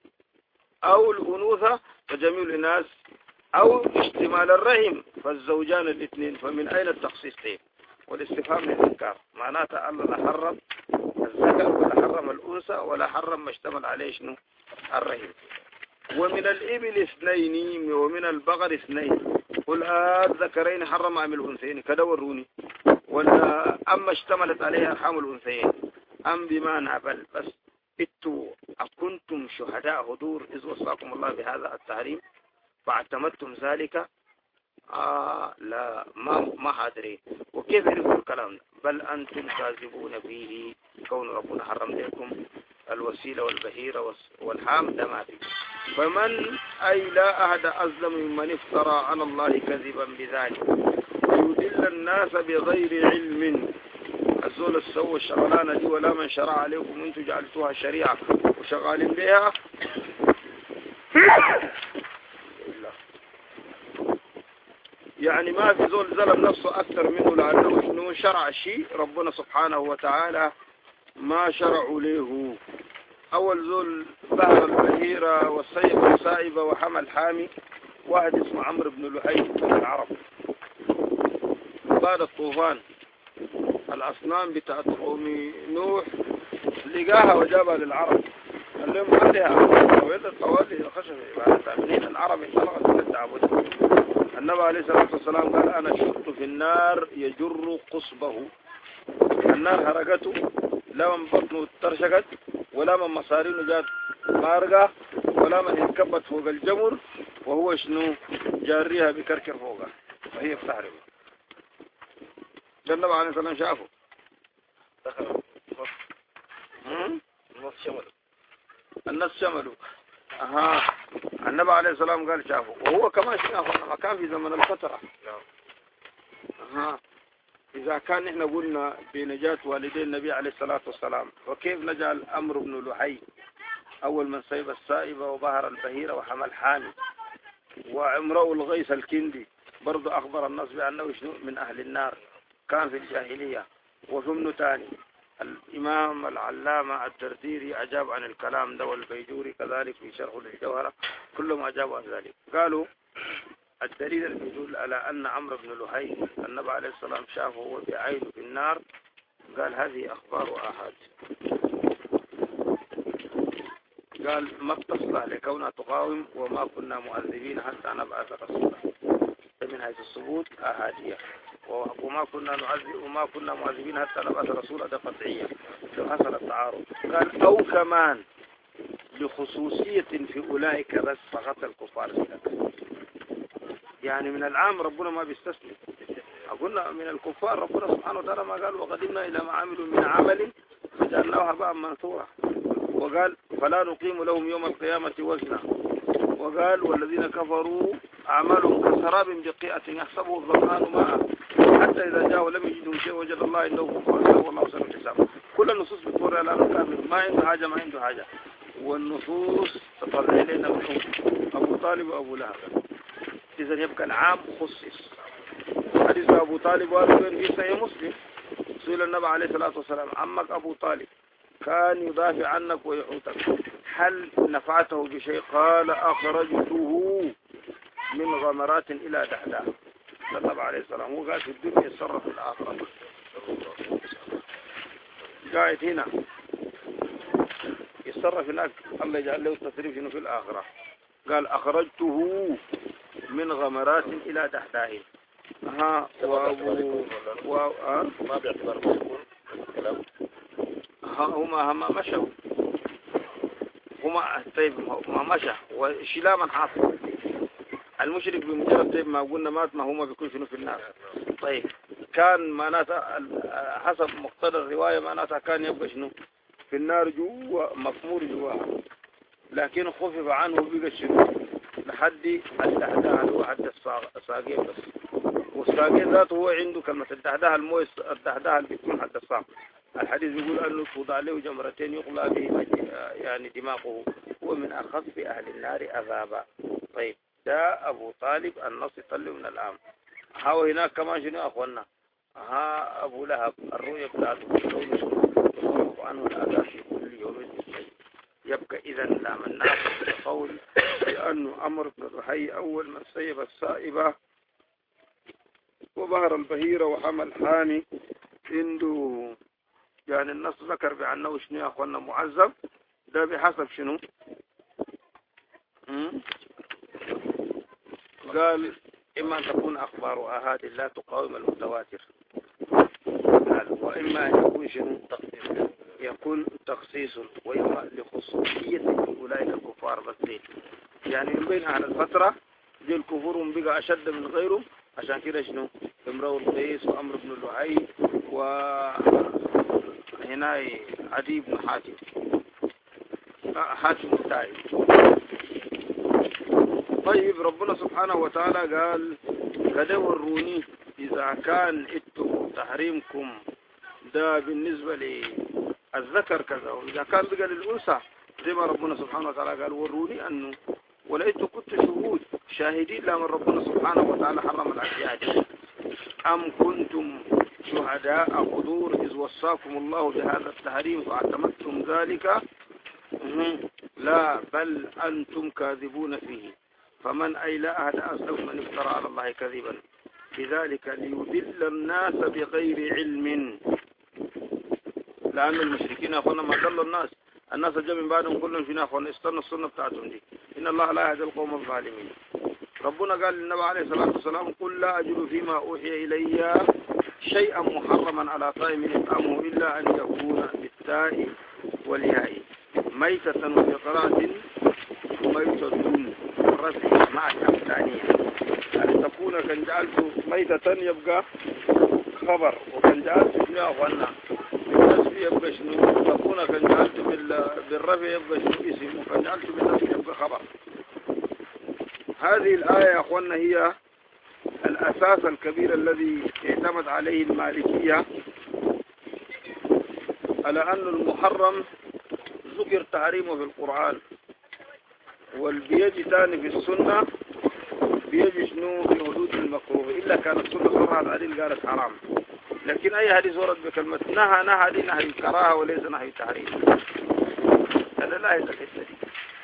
أو الأنوثة فجميع الإناث، أو اشتمال الرحم فالزوجان الاثنين. فمن أين التخصيص ده؟ والاستفهام للإنكار، معناتها الله لا حرم الذكر ولا حرم الأنثى ولا حرم ما اشتمل عليه شنو الرحم. ومن الإبل اثنين ومن البقر اثنين، قل الذكرين حرم أم الأنثيين كده وروني، ولا أما اشتملت عليها أرحام الأنثيين أم بمعنى بل بس إتوا أكنتم شهداء حضور إذ وصاكم الله بهذا التحريم فاعتمدتم ذلك؟ آه لا ما ما حاضرين. وكيف يقول الكلام ده؟ بل أنتم كاذبون فيه، كون ربنا حرم لكم الوسيلة والبهيرة والحام ده ما فيه. فمن أي لا أحد أظلم ممن افترى على الله كذبا بذلك ويدل الناس بغير علم. الزول السوى الشغلانة دي ولا من شرع عليكم انتم جعلتوها شريعة وشغالين بها. يعني ما في زول ظلم نفسه أكثر منه، لأنه إنه شرع شيء ربنا سبحانه وتعالى ما شرعوا له. أول زول بهر البهيرة والسيب والسائبة وحمل حامي واحد اسمه عمرو بن لحي من العرب. بعد الطوفان الأصنام بتاعت قوم نوح لقاها وجابها للعرب، قال لهم عليها وإذا الطوالي الخشب من العرب انطلقت من التعبد. النبي عليه الصلاة والسلام قال أنا شرط في النار يجر قصبه، النار حرقته لا من بطنه ترشقت ولا من مصارينه جات مارقة ولا من يتكبت فوق الجمر وهو شنو جاريها بكركر فوقها وهي بتحرق. النبي عليه الصلاة والسلام شافه دخل الناس شملوا الناس شملوا أها النبي عليه الصلاة والسلام قال شافه، وهو كمان شافه ما كان في زمن الفترة. أها إذا كان نحن قلنا بنجاة والدي النبي عليه الصلاة والسلام، وكيف نجعل عمرو بن لحي أول من سيب السائبة وبهر البهيرة وحمل حامي وامرؤ الغيث الكندي برضو أخبر الناس بأنه شنو من أهل النار كان في الجاهلية. وفي ابن تاني الإمام العلامة الدرديري أجاب عن الكلام ده، والبيجوري كذلك في شرح الجوهرة كلهم أجابوا عن ذلك. قالوا الدليل اللي يدل على أن عمرو بن لحي النبي عليه الصلاة والسلام شافه وهو بعينه في النار، قال هذه أخبار آحاد، قال ما اتصل لكونها تقاوم وما كنا مؤذبين حتى نبعث رسولا، من حيث الثبوت آحادية، وما كنا نعذب وما كنا مؤذبين حتى نبعث رسولا ده قطعية لو حصل التعارض. قال أو كمان لخصوصية في أولئك بس فقط الكفار، يعني من العام ربنا ما بيستثني قلنا من الكفار ربنا سبحانه وتعالى ما قال وقدمنا إلى ما عملوا من عمل فجعلناه هباء منثورا، وقال فلا نقيم لهم يوم القيامة وزنا، وقال والذين كفروا أعمالهم كسراب بقيعة يحسبه الظمآن ماء حتى إذا جاء ولم يجده شيء وجد الله عنده فقال والله سر الحساب. كل النصوص بتقول على الكافر ما عنده حاجة ما عنده حاجة، والنصوص تطلع إلينا منهم أبو طالب وأبو لهب. إذا يبقى العام خصص. حديث أبو طالب وأبو في صحيح مسلم سئل النبي عليه الصلاة والسلام عمك أبو طالب كان يدافع عنك ويحوتك هل نفعته بشيء؟ قال أخرجته من غمرات إلى دحداح. النبي عليه السلام هو قاعد في الدنيا يتصرف في الآخرة، قاعد هنا يتصرف هناك الله يجعل له التصريف في الآخرة. قال أخرجته من غمرات إلى دحداح. ها وابو و ها ما باعتبار مسكون الكلام هما هما مشوا هما طيب ما مشى وشلا من حاصل المشرك بمجرد طيب ما قلنا مات ما هما بيكون شنو في النار. طيب كان معناتها حسب مقتضى الرواية معناتها كان يبقى شنو في النار جوا مفمور جوا، لكن خفف عنه بقى شنو لحد الدحداح هو حد الساقين بس، والساقين ذاته هو عنده كلمة الدحداح المويه الدحداح اللي بتكون حد الساق. الحديث يقول أنه توضع له جمرتين يقلى به يعني دماغه هو من أخف أهل النار عذابا. طيب ده أبو طالب النص يطلع من الآن. هاو هناك كمان شنو أخوانا ها أبو لهب الرؤيا بتاعته يخفف عنه الأذى في كل يوم. يبقى إذا لا من ناس قول بأنه أمر بن الرحي أول من سيب السائبة وظهر البهيرة وحمل حامي عنده يعني النص ذكر بأنه شنو يا أخوانا معذب. ده بحسب شنو قال إما أن تكون أخبار آهات لا تقاوم المتواتر، قال وإما أن يكون شنو يكون تخصيص وإما لخصوصية أولئك الكفار بس. يعني من بين أهل الفترة دي الكفور بقى أشد من غيرهم، عشان كده شنو امرؤ القيس وأمر بن لؤي وهنا عدي بن حاتم حاتم التائب. طيب ربنا سبحانه وتعالى قال كده وروني إذا كان إتو تحريمكم ده بالنسبة للذكر كذا، وإذا كان بقى للأنثى زي ما ربنا سبحانه وتعالى قال وروني أنه ولئن كنت شهود شاهدين لما ربنا سبحانه وتعالى حرم الأشياء أم كنتم شهداء حضور إذ وصاكم الله بهذا التحريم فاعتمدتم ذلك لا بل أنتم كاذبون فيه فمن أي لا أحد أصدق من افترى على الله كذبا بذلك ليضل الناس بغير علم. لأن المشركين أخونا ما ضلوا الناس الناس جاء من بعدهم كلهم فينا أخونا استنوا السنة بتاعتهم دي إن الله لا يهدي القوم الظالمين. ربنا قال للنبي عليه الصلاة والسلام قل لا أجد فيما أوحي إلي شيئا محرما على طائم يطعمه إلا أن يكون بالتاء والياء ميتة وفقرات ميتة رفع مع الثانية أن تكون كان جعلت ميتة يبقى خبر وكان جعلت شنو أخوانا بالنسب يبقى شنو تكون كان جعلت بالرفع يبقى شنو اسم وكان جعلت بالنسب يبقى خبر. هذه الآية يا أخوانا هي الأساس الكبير الذي اعتمد عليه المالكية على أن المحرم ذكر تحريمه في القرآن والبيجي تاني في السنة بيجي شنو في حدود المكروه إلا كانت السنة صرحت عليه قالت حرام. لكن أي حديث ورد بكلمة نهى نهى دي نهي الكراهة وليس نهي التحريم. هذا لا يتخذ دي.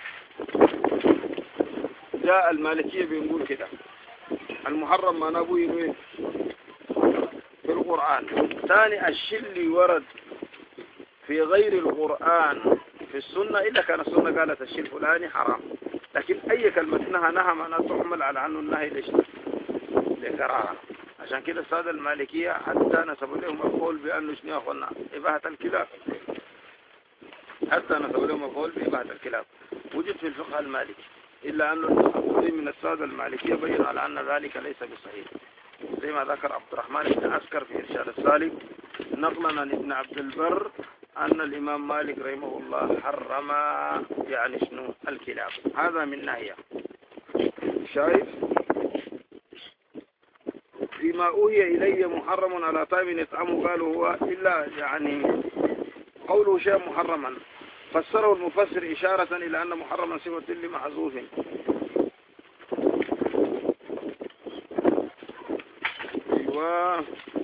جاء المالكية بيقول كده المحرم ما نبوي في القرآن. ثاني الشل ورد في غير القرآن في السنة إلا كان السنة قالت الشيء الفلاني حرام. لكن أي كلمة نهى نهى معناها تحمل على أنه النهي ليش لكراهة. عشان كده السادة المالكية حتى نسبوا لهم القول بأنه شنو يا أخوانا إباحة الكلاب، حتى نسبوا لهم القول بإباحة الكلاب وجد في الفقه المالكي، إلا أن المحققين من السادة المالكية بيّنوا على أن ذلك ليس بصحيح. زي ما ذكر عبد الرحمن بن عسكر في إرشاد السالك نقلا عن ابن عبد البر أن الإمام مالك رحمه الله حرم يعني شنو الكلاب. هذا من ناحية. شايف فيما أوهي إلي محرم على طعام يطعمه قالوا هو إلا يعني قوله شيء محرما فسره المفسر إشارة إلى أن محرما صفة لمحذوف. أيوة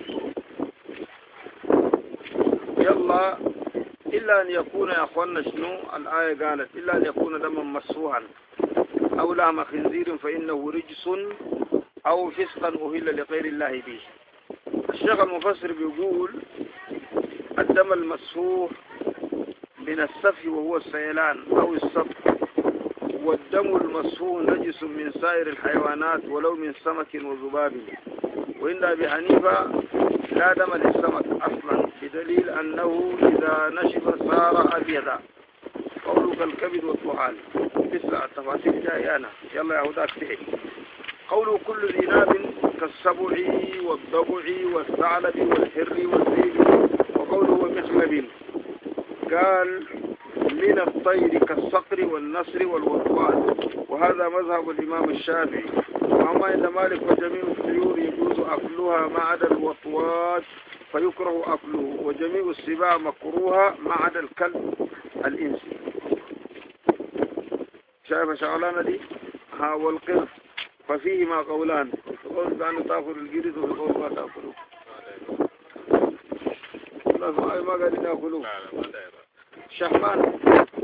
يلا إلا أن يكون يا أخوانا شنو الآية قالت إلا أن يكون دما مسفوحا أو لحم خنزير فإنه رجس أو فسقا أهل لغير الله به. الشيخ المفسر بيقول الدم المسفوح من السفي وهو السيلان أو السفك، والدم المسفوح نجس من سائر الحيوانات ولو من سمك وذباب. وإن أبي حنيفة لا دم للسمك أصلا بدليل أنه إذا نشف صار أبيضا قوله كالكبد والطحال. تسعة التفاصيل جاي أنا يلا يا هداك تحت. قوله كل ذي ناب كالسبع والضبع والثعلب والحر والذئب. وقوله ومخلب قال من الطير كالصقر والنسر والوطواط. وهذا مذهب الإمام الشافعي. وأما عند مالك وجميع الطيور يجوز أكلها ما عدا الوطواط فيكره أكله، وجميع السباع مكروها ما عدا الكلب الإنسي. شايف شغلانة دي؟ ها والقرد ففيهما قولان، قول بأنه تأكل القرد وقول ما تأكله. لا ما قال تأكله شحمان.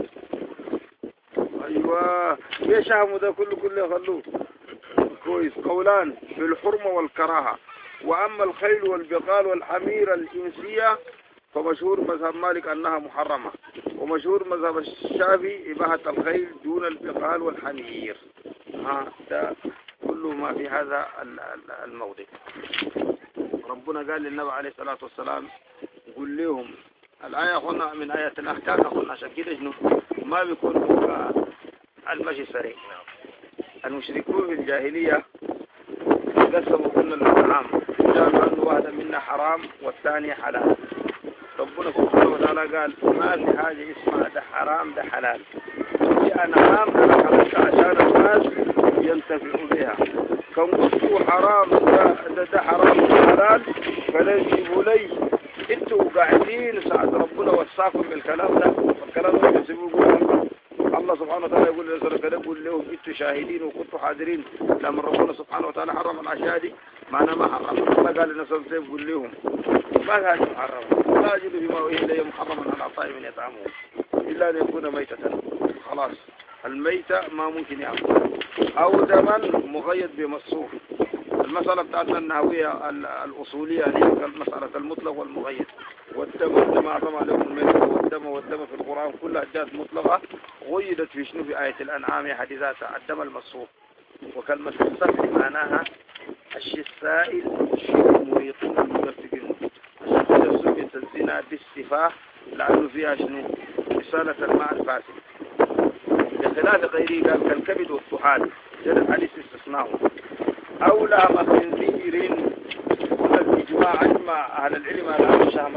أيوة يا شهم ده كله كله خلوه كويس. قولان بالحرمة والكراهة. وأما الخيل والبقال والحمير الإنسية فمشهور مذهب مالك أنها محرمة، ومشهور مذهب الشافعي إباحة الخيل دون البقال والحمير. ها ده كله ما في هذا الموضع. ربنا قال للنبي عليه الصلاة والسلام قل لهم الآية قلنا من آية الأحكام قلنا عشان كده شنو ما بيكون فوق المشي السريع. المشركون في الجاهلية قسموا كل الأنعام قالوا أن واحدة منا حرام والثانية حلال. ربنا سبحانه وتعالى قال ما في حاجة اسمها ده حرام ده حلال، في أنعام أنا خلقت عشان الناس ينتفعوا بها. كم قلتوا حرام ده, ده, ده حرام ده حلال فليجيبوا لي انتوا قاعدين ساعة ربنا وصاكم بالكلام ده، والكلام ده يقولوا الله سبحانه وتعالى يقول لرسوله كده قول لهم انتوا شاهدين وكنتوا حاضرين لما ربنا سبحانه وتعالى حرم الاشياء دي. معنى ما حرم الله قال للناس قول لهم ما هذا محرم لا أجد فيما أوحي إلي محرما على طائم يطعمه إلا أن يكون ميتة. خلاص الميتة ما ممكن يأكل أو دما مغيد بمصوف. المسألة بتاعتنا النحوية الأصولية هي المسألة المطلق والمغيد. والدم والدم أعظم عليكم الميتة والدم والدم في القرآن كلها جاءت مطلقة غيدت في شنو في آية الأنعام حديثاتها الدم المصوف. وكلمة السفر معناها الشيء السائل الشيء المريق المدفق. سميت الزنا بالسفاح لأنه فيها شنو رسالة الماء الفاسد بخلاف غيره قال كالكبد والطحال جد الحديث استثناءه. أو لحم خنزير والإجماع أجمع أهل العلم على أن الشهم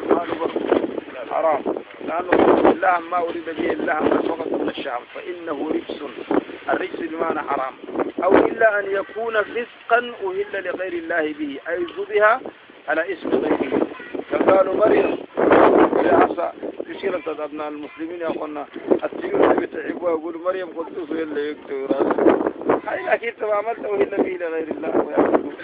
حرام لأنه اللحم ما أريد به اللحم فقط من الشهم فإنه رجس. الرجس بمعنى حرام. أو إلا أن يكون فسقا أهل لغير الله به أي ذبح على اسم غيره. فقالوا مريم يا عصا كثيرا أبناء المسلمين يقولون التيور بتعبوا يقولوا مريم قلت هي اللي يكتب راسه هاي أكيد ما عملت أهل به لغير الله ويعبدون.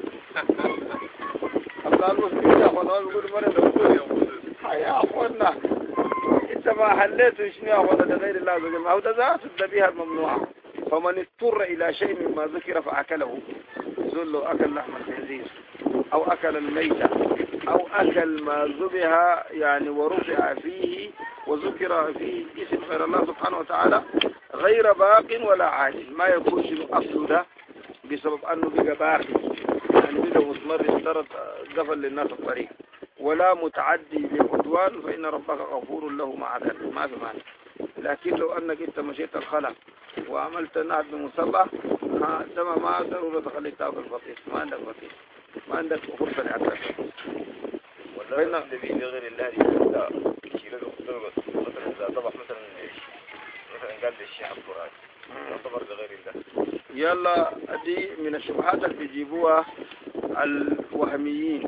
أبناء المسلمين يقولون يقولوا مريم هاي يا أخوانا إنت ما حليته شنو يا أخوانا لغير الله عز وجل. هو ذات الذبيحة الممنوعة. فمن اضطر إلى شيء مما ذكر فأكله زل له أكل لحم الخنزير أو أكل الميتة أو أكل ما ذبح يعني ورفع فيه وذكر فيه اسم غير الله سبحانه وتعالى غير باق ولا عاجل ما يكونش أصل ده بسبب أنه بقى باقي يعني بقى مستمر اشترط قفل للناس الطريق ولا متعدي لعدوان فإن ربك غفور له مع ذلك ما في معنى. لكن لو أنك أنت مشيت الخلق وعملت نهر بمصلح ها تمام ما ضروري تخليك تاكل بطيخ ما عندك بطيخ ما عندك فرصة لعبك ولا النبي لغير الله يبدأ يشيله ضربة مثلا إذا طبخ مثلا إيش مثلا قال الشيخ القرآن يعتبر لغير الله. يلا دي من الشبهات اللي بيجيبوها الوهميين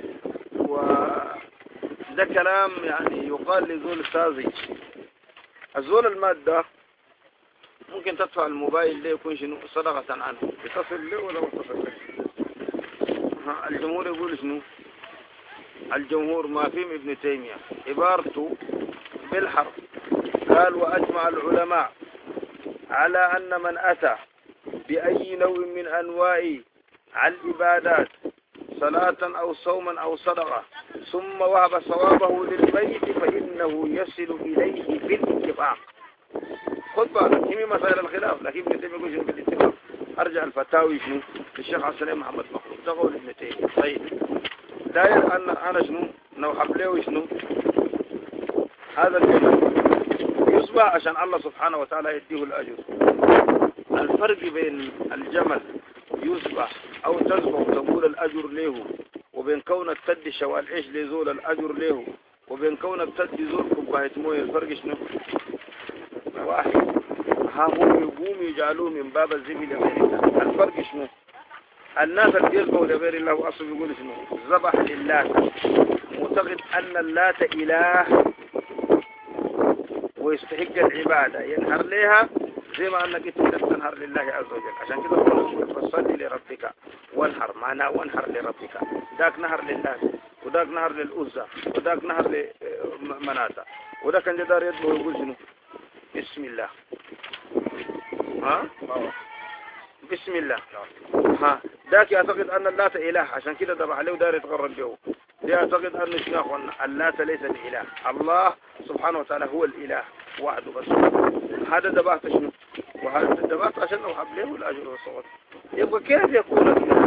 وده كلام يعني يقال لذول الساذج. الزول المادة ممكن تدفع الموبايل ليه يكون شنو صدقة عنه يتصل له ولا ما يتصل له. الجمهور يقول شنو الجمهور ما فيهم ابن تيمية عبارته بالحرف قال وأجمع العلماء على أن من أتى بأي نوع من أنواع العبادات صلاة أو صوما أو صدقة ثم وهب صوابه للميت فإنه يصل إليه بالاتفاق. خذ بالك همي مسائل الخلاف لكن ابن تيمية يقول شنو بالاتفاق. أرجع الفتاوي شنو للشيخ عبد السلام محمد مخلوق تقول ابن تيمية. طيب داير أن أنا شنو نوحب له شنو هذا الجمل يصبح عشان الله سبحانه وتعالى يديه الأجر. الفرق بين الجمل يصبح أو تذبح وتقول الأجر له وبين كونك تدي شوال عيش لزول الأجر له وبين كونك تدي زول كوباية مويه الفرق شنو واحد. ها هم يقوم يجعلوه من باب الزبي لغير الله. الفرق شنو الناس اللي يذبحوا لغير الله وأصل يقول شنو ذبح لله معتقد أن اللات إله ويستحق العبادة ينهر لها زي ما أنك تنهر لله عز وجل. عشان كده فصلي لربك وانهر معناه وانهر لربك. ذاك نهر لله وذاك نهر للأزة وذاك نهر لمناتا وذاك كان جدار يدبه ويقول شنو بسم الله. ها بسم الله. ها ذاك يعتقد أن اللات إله عشان كده ذبح عليه ودار يتغرب به. يعتقد أن شنو اللات ليس بإله. الله سبحانه وتعالى هو الإله وحده بس. هذا ذبحت شنو وهذا ذبحت عشان أوحب له الأجر والصوت. يبقى كيف يكون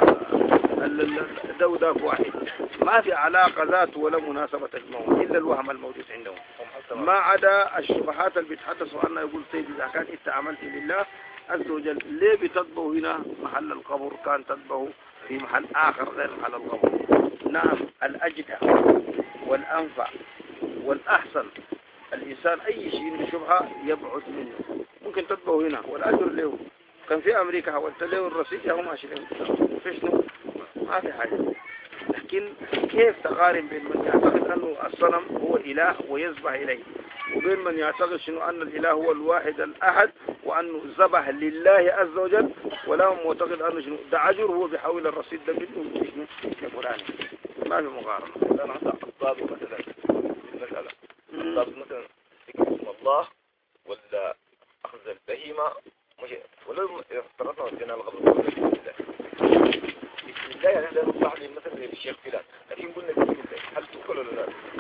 ده وذاك واحد ما في علاقة ذات ولا مناسبة تجمعهم إلا الوهم الموجود عندهم ما عدا الشبهات اللي بيتحدثوا عنها. يقول طيب إذا كان أنت عملت لله عز وجل ليه بتطبه هنا محل القبر كان تطبه في محل آخر غير محل القبر. نعم الأجدى والأنفع والأحسن الإنسان أي شيء من شبهة يبعد منه ممكن تطبه هنا والأجر له. كان في أمريكا حاولت له الرصيد يا هو ماشي له فيش نو ما في حاجة. لكن كيف تقارن بين من يعتقد أنه الصنم هو إله ويذبح إليه وبين من يعتقد شنو أن الإله هو الواحد الأحد وأنه ذبح لله عز وجل ولا هو معتقد أنه شنو ده عجر هو بيحاول الرصيد ده منه شنو يقولان ما في مقارنة. أنا عندي أسباب مثلا المسألة أسباب مثلا اسم الله ولا أخذ البهيمة مش ولا افترضنا وجدنا الغضب بسم الله يعني هذا نصح لي مثلا الشيخ فلان لكن قلنا بسم الله هل تدخل ولا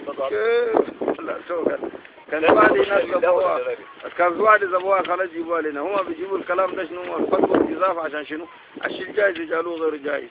لا؟ لا شو كان كان بعد ناس زبوها كان بعد زبوها خلاص يجيبوا لنا هم بيجيبوا الكلام ده شنو الفتوى الإضافة عشان شنو الشيء الجائز يجعلوه غير جائز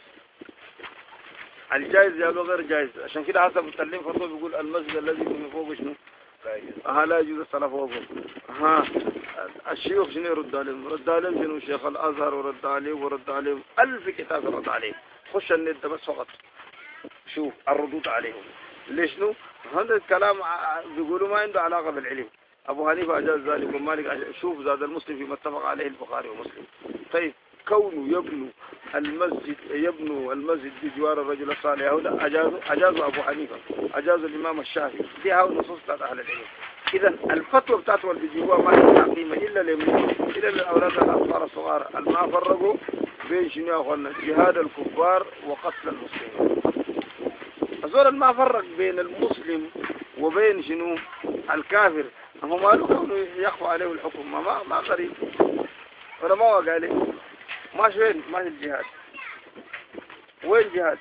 الجائز يجعلوه غير جائز. عشان كده حسب التعليم فتوى بيقول المسجد الذي من فوق شنو ها لا يجوز الصلاة فوقه. ها الشيوخ شنو يرد عليهم رد عليهم شنو شيخ الأزهر ورد عليهم ورد عليهم ألف كتاب رد عليهم. خش النت بس فقط شوف الردود عليهم ليش نو هذا الكلام بيقولوا ما عنده علاقة بالعلم. أبو حنيفة أجاز ذلك ومالك شوف زاد المسلم فيما اتفق عليه البخاري ومسلم. طيب كونه يبنوا المسجد يبنوا المسجد بجوار الرجل الصالح هؤلاء أجازوا أجازوا أبو حنيفة أجازوا الإمام الشافعي دي هاو نصوص بتاعت أهل العلم. إذا الفتوى بتاعته اللي بيجيبوها ما لها قيمة إلا لمن إلا للأولاد الأطفال الصغار ما فرقوا بين شنو يا أخوانا جهاد الكفار وقتل المسلمين. الزول ما فرق بين المسلم وبين شنو الكافر هو ما له كونه يخفى عليه الحكم ما ما قريب ولا ما وقع عليه ماش وين ما الجهاد وين جهاد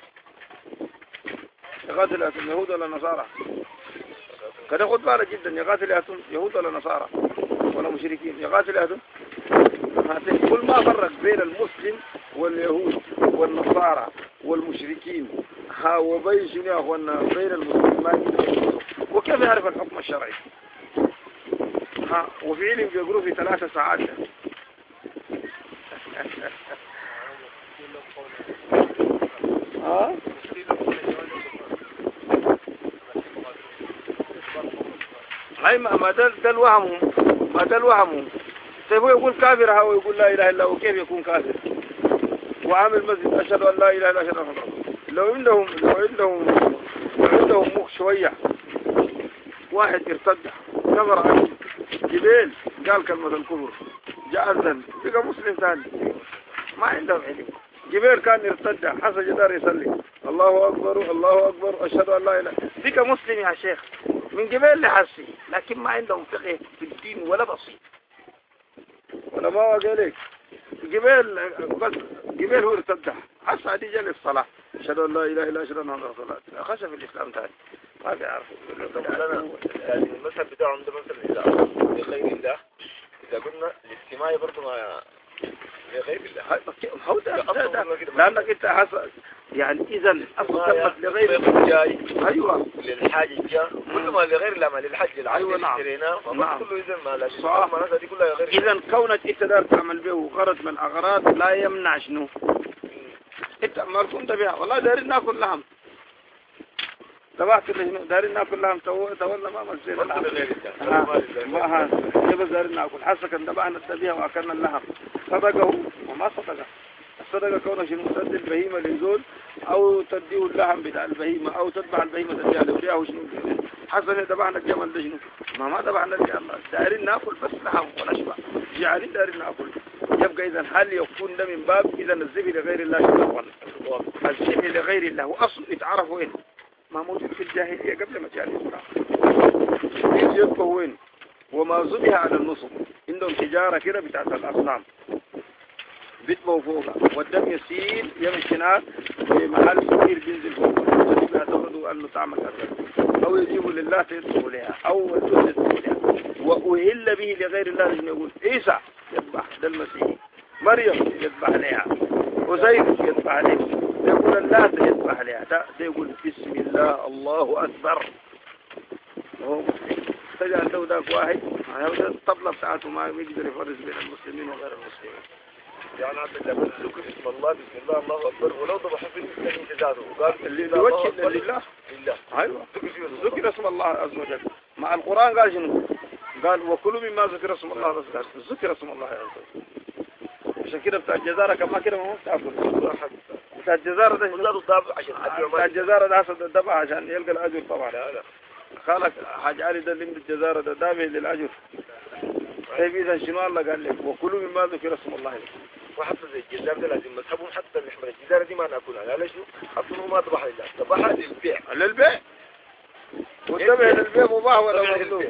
يقاتل يهود ولا نصارى كده خد بالك جدا يقاتل يهود ولا نصارى ولا مشركين يقاتل كل ما فرق بين المسلم واليهود والنصارى والمشركين ها وبين شنو يا اخوانا بين المسلمين وكيف يعرف الحكم الشرعي ها وفي علم بيقروا في ثلاثة ساعات ها هاي ما دل دل وهمهم ما دل وهمهم طيب هو يقول كافر هو يقول لا إله إلا هو كيف يكون كافر وعامل مسجد أشهد أن لا إله إلا أشهد أن لو عندهم لو عندهم لو عندهم مخ شوية واحد ارتد كفر عن جبال قال كلمة الكفر جاء الذن بقى مسلم ثاني ما عندهم علم جبال كان ارتد حسن جدار يصلي الله أكبر الله أكبر أشهد أن لا إله بقى مسلم يا شيخ من جبال لحسي لكن ما عندهم فقه في الدين ولا بسيط ولا ما قال لك جبال بس جبال هو ارتد حس عادي جل الصلاة أشهد أن لا إله إلا أشهد أن محمدا رسول الله خش في الإسلام ثاني ما بيعرفوا يعني المذهب بتاعهم ده مثلا لغير الله إذا قلنا الاجتماعي برضه ما لغير الله هو ده لأنك أنت حس يعني إذا أصل كلمة لغير جاي أيوة للحاج جاء كل ما لغير الله ما للحج العين أيوة نعم نعم كله إذا ما لا صح دي كلها غير إذا كونك أنت دار تعمل به وغرض من الأغراض لا يمنع شنو أنت ما كنت بها والله دارين ناكل لهم تبعت اللي دارين ناكل لهم تولى ما مصير ما ها يبقى دارين ناكل حسك ان دبعنا الذبيحه واكلنا اللحم صدقه وما صدقه الصدقه كونه شنو تدي البهيمه للزول او تديه اللحم بتاع البهيمه او تذبح البهيمه تديها لوليها شنو حسن دبعنا الجمل ده شنو ما ما دبعنا الجمل دارين ناكل بس لحم ونشبع جعلين دارين ناكل يبقى اذا هل يكون ده من باب اذا الذبح لغير الله شرعا الذبح لغير الله واصل يتعرف وين ما موجود في الجاهلية قبل ما جاء الإسلام يبقى وين وما ذبح على النصب عندهم تجارة كده بتاعت الأصنام بيتبوا فوقها والدم يسيل يمشي هناك في محل كبير بينزل فوقها يعتقدوا أنه تعمل أكل أو يجيبوا لله تيدخلوا لها أو الدول يدخلوا لها وأهل به لغير الله لازم يقول عيسى يذبح ده المسيح مريم يذبح لها وزيد يذبح عليه يقول الله يذبح عليها ده يقول بسم الله الله أكبر وهو تجعل له ذاك واحد الطبلة بتاعته ما يقدر يفرز بين المسلمين وغير المسلمين يعني عبد الله ذكر اسم الله بسم الله الله أكبر ولو ضبح في المسلمين جزاته وقال اللي وجه لله لله أيوة ذكر اسم الله عز وجل مع القرآن قال شنو قال وكلوا مما ذكر اسم الله بس قال ذكر اسم الله عز وجل عشان كده بتاع الجزارة كما كده ما هو تاكل بتاع الجزارة ده بتاع الجزارة ده حسد الدبع عشان يلقى الأجر طبعا لا لا خالك حاج علي ده اللي من الجزارة ده دابه للأجر طيب إذا شنو الله قال لك وكلوا مما ذكر اسم الله وحتى زي الجزار ده لازم مذهبهم حتى اللحمة الجزارة دي ما ناكلها لا شو أصله ما ذبح لله ذبحها للبيع للبيع وانتبه للبيع مباح ولا مطلوب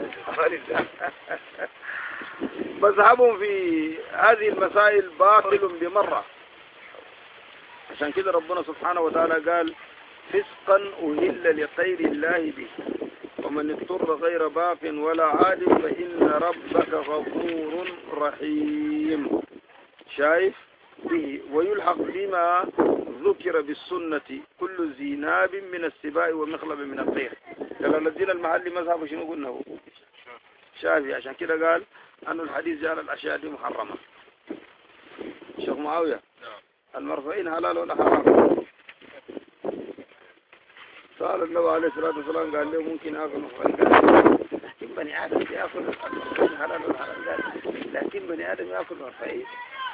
مذهبهم في هذه المسائل باطل بمرة عشان كده ربنا سبحانه وتعالى قال فسقا أهل لغير الله به ومن اضطر غير باق ولا عاد فإن ربك غفور رحيم شايف به ويلحق بما ذكر بالسنة كل ذي ناب من السباع ومخلب من الطير قال الذين المحل مذهب شنو قلنا هو شافي عشان كده قال أن الحديث جاء الأشياء دي محرمة شيخ معاوية المرفعين حلال ولا حرام سأل النبي عليه الصلاة والسلام قال له ممكن آكل مرفعين قال لكن بني آدم يأكل المرفعين حلال ولا حرام قال لكن بني آدم يأكل مرفعين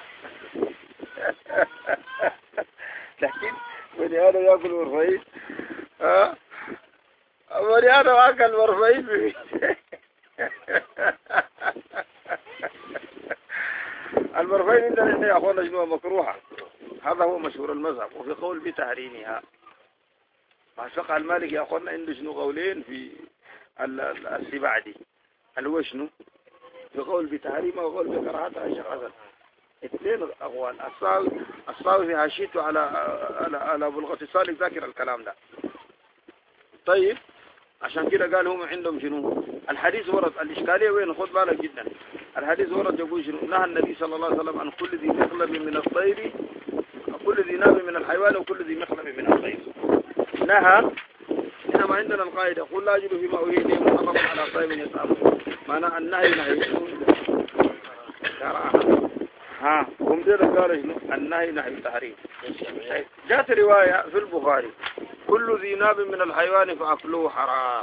لكن بني آدم يأكل مرفعين ها بني آدم أكل مرفعين المرفعين عندنا يا أخوانا شنو مكروهة هذا هو مشهور المذهب وفي قول بتحريمها مع الفقه المالكي يا أخوانا عنده شنو قولين في السباع دي اللي هو شنو في قول بتحريمها وقول بكراهتها الشيخ حسن اثنين أقوال الصاوي الصاوي في حاشيته على على على بلغة الصالح ذاكر الكلام ده طيب عشان كده قال هم عندهم شنو الحديث ورد الإشكالية وين خد بالك جدا الحديث ورد يقول شنو نهى النبي صلى الله عليه وسلم عن كل ذي مخلب من الطير كل ذي ناب من الحيوان وكل ذي مخلب من الطير نهى إنما عندنا القاعدة قل لا أجد فيما أريد محرم على طيب يطعمه معنى النهي نهي كراهة ها هم دير قال شنو النهي نهي التحريم. جاءت رواية في البخاري كل ذي ناب من الحيوان فأكله حرام.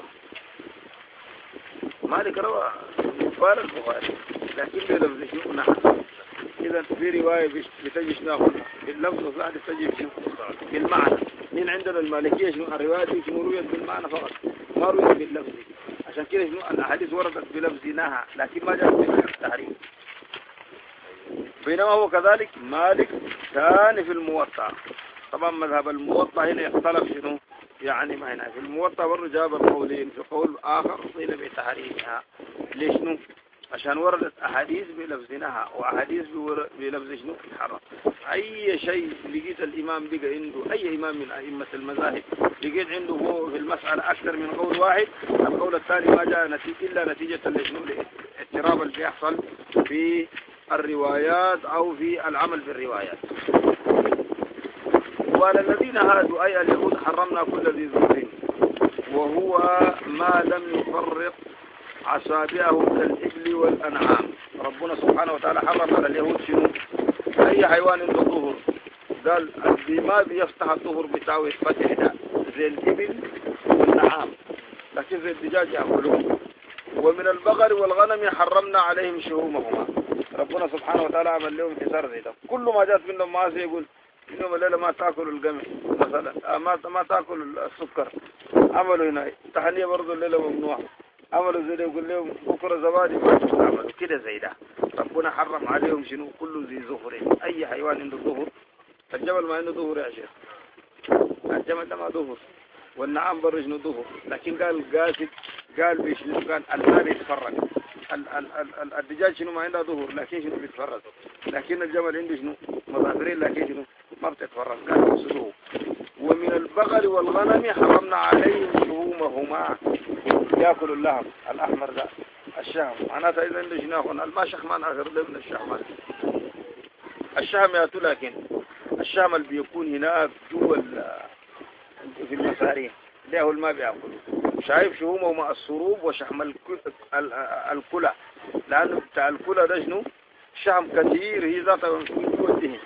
مالك روى قال البخاري لكن بلفظ شنو نحن. إذا في رواية بتجي شنو باللفظ وفي واحد بتجي شنو بالمعنى. من عندنا المالكية شنو الرواية دي شنو رويت بالمعنى فقط ما رويت باللفظ. عشان كده شنو الأحاديث وردت بلفظ نهى لكن ما جاءت بالتحريم. بينما هو كذلك مالك كان في الموطأ. طبعا مذهب الموطأ هنا يختلف شنو يعني ما هنا في الموطأ برضه جاب القولين في قول آخر قيل بتحريمها. ليش شنو عشان وردت أحاديث بلفظ نهى وأحاديث بلفظ شنو حرام. أي شيء لقيت الإمام بقى عنده أي إمام من أئمة المذاهب لقيت عنده هو في المسألة أكثر من قول واحد القول الثاني ما جاء نتيجة إلا نتيجة لشنو الاضطراب اللي بيحصل في الروايات أو في العمل بالروايات. وعلى الذين هادوا أي اليهود حرمنا كل ذي ذكر وهو ما لم يفرق أصابعه كالإبل والأنعام. ربنا سبحانه وتعالى حرم على اليهود شنو أي حيوان عنده ظهر. قال ما بيفتح الظهر بتاعه يتفتح ده زي الإبل والنعام لكن زي الدجاج يأكلون. ومن البقر والغنم حرمنا عليهم شهومهما. ربنا سبحانه وتعالى عمل لهم حسار زي ده. كل ما جات منهم معاصي يقول إنهم الليلة ما تأكل القمح مثلا ما ما تأكل السكر. عملوا هنا تحنية برضو الليلة ممنوع. عملوا زي ده يقول لهم بكرة زبادي ما تستعملوا كده زي ده. ربنا حرم عليهم شنو كل ذي ظهر. أي حيوان عنده ظهر. الجمل ما عنده ظهر يا شيخ. الجمل ده ما ظهر والنعام برضو شنو ظهر لكن قال قاسد قال بشنو قال الماء بيتفرق. الدجاج شنو ما عنده ظهور لكن شنو بيتفرج لكن الجمل عنده شنو مظاهرين لكن شنو ما بتتفرج قال يقصدوه. ومن البقر والغنم حرمنا عليهم شهومهما ياكل اللحم الأحمر ده الشهم معناته إذا عنده شنو الماشخ ما ناخر له من الشهم. الشهم يأتوا لكن الشهم اللي بيكون هناك جوا في المسارين ده هو الماء بياكله. شايف شهومه مع الصروب وشحم الكلى لأنه بتاع الكلى ده شنو شحم كثير هي ذاته الدهن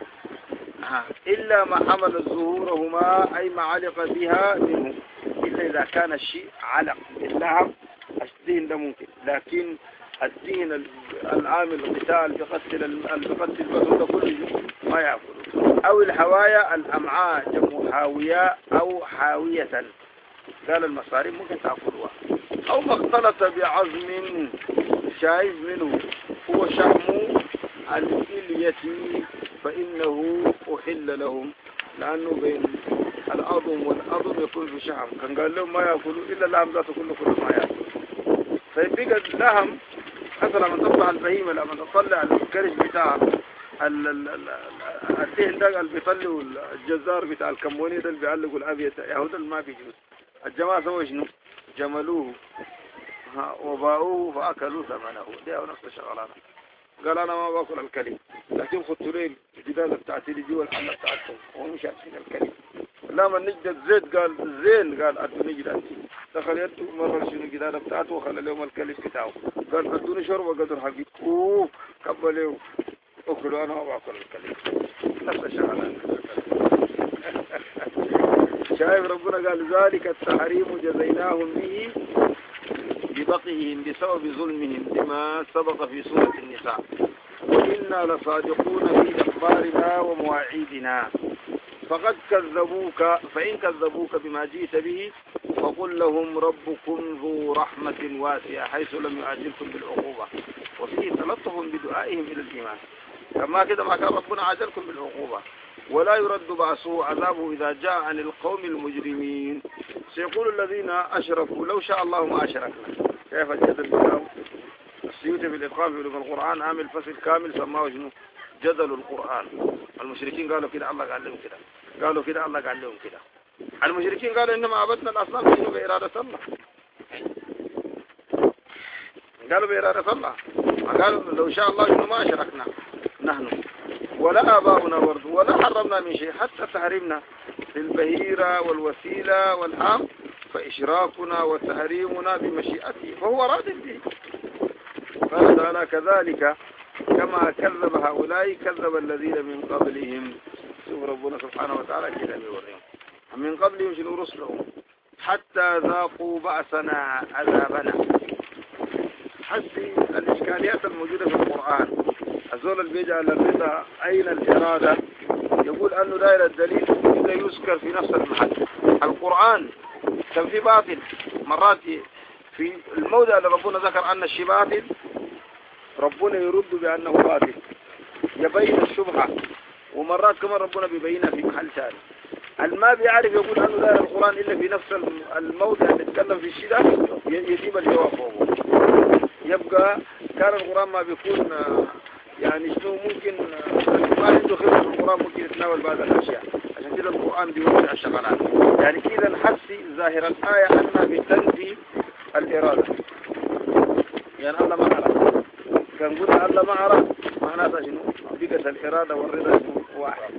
إلا ما حمل ظهورهما أي ما علق بها منه إلا إذا كان الشيء علق اللحم الدهن ده ممكن لكن الدهن العامل القتال بقتل بقتل البدن ده كله ما يأكله. أو الحوايا الأمعاء جمع حاوية أو حاوية قال المصارين ممكن تأكلها. أو ما اختلط بعظم شايف منه هو شحم الإلية فإنه أحل لهم لأنه بين العظم والعظم يكون في شحم. كان قال لهم ما يأكلوا إلا اللحم ذاته كله كله ما يأكلوا. فيبقى اللحم مثلا من تطلع البهيمة لما تطلع الكرش بتاع الدهن ده اللي بيطلعوا الجزار بتاع الكموني ده اللي بيعلقوا الأبيض يهود ما بيجوز. الجماعة سووا شنو جملوه وباعوه فأكلوا ثمنه. ده نفس الشغلانة. قال أنا ما باكل الكلب لكن خدت لي الجدادة بتاعتي اللي جوا الحلة بتاعتهم ومش عارفين الكلب. لما نجد زيت قال زين قال أدوني جداد دخل يده مرة شنو الجدادة بتاعته وخلى لهم الكلب بتاعه قال أدوني شربة قدر حقي أوه قبلوا أكلوا أنا ما باكل الكلب. نفس الشغلانة. شايف ربنا قال ذلك التحريم جزيناهم به ببقيهم بسبب ظلمهم بما سبق في سورة النساء وإنا لصادقون في أخبارنا ومواعيدنا فقد كذبوك فإن كذبوك بما جئت به فقل لهم ربكم ذو رحمة واسعة حيث لم يعجلكم بالعقوبة وفيه تلطف بدعائهم إلى الإيمان. كما كده ما كان ربنا عجلكم بالعقوبة ولا يرد بأسه عذابه إذا جاء عن القوم المجرمين. سيقول الذين أشركوا لو شاء الله ما أشركنا. كيف الجدل بتاعه السيوطي في الإتقان في القرآن عامل فصل كامل سماه شنو جدل القرآن. المشركين قالوا كده الله قال لهم كده قالوا كده الله قال لهم كده. المشركين قالوا إنما عبدنا الأصنام شنو بإرادة الله قالوا بإرادة الله قالوا لو شاء الله شنو ما أشركنا نحن ولا آباؤنا برضو ولا حرمنا من شيء حتى تحريمنا في البهيرة والوسيلة والحام فإشراكنا وتحريمنا بمشيئته فهو راض به. قال تعالى كذلك كما كذب هؤلاء كذب الذين من قبلهم. شوف ربنا سبحانه وتعالى كده بيوريهم من قبلهم شنو رسلهم حتى ذاقوا بأسنا عذابنا. حسي الإشكاليات الموجودة في القرآن الزول اللي بيجعل الرضا أين الإرادة يقول أنه دائرة الدليل إذا يذكر في نفس المحل. القرآن كان في باطل مرات في الموضع اللي ربنا ذكر أن الشيء باطل ربنا يرد بأنه باطل يبين الشبهة، ومرات كمان ربنا بيبينها في محل ثاني. الما بيعرف يقول أنه دائرة القرآن إلا في نفس الموضع اللي يتكلم في الشيء ده يجيب الجواب فوقه. يبقى كان القرآن ما بيكون يعني شنو ممكن ما عنده خبرة في القرآن ممكن يتناول بعض الأشياء. عشان كده القرآن بيوسع الشغلات. يعني كذا نحسي ظاهر الآية أنها بتنفي الإرادة. يعني الله ما عرف كان قلنا الله ما عرف معناتها شنو بقت الإرادة والرضا شنو واحد.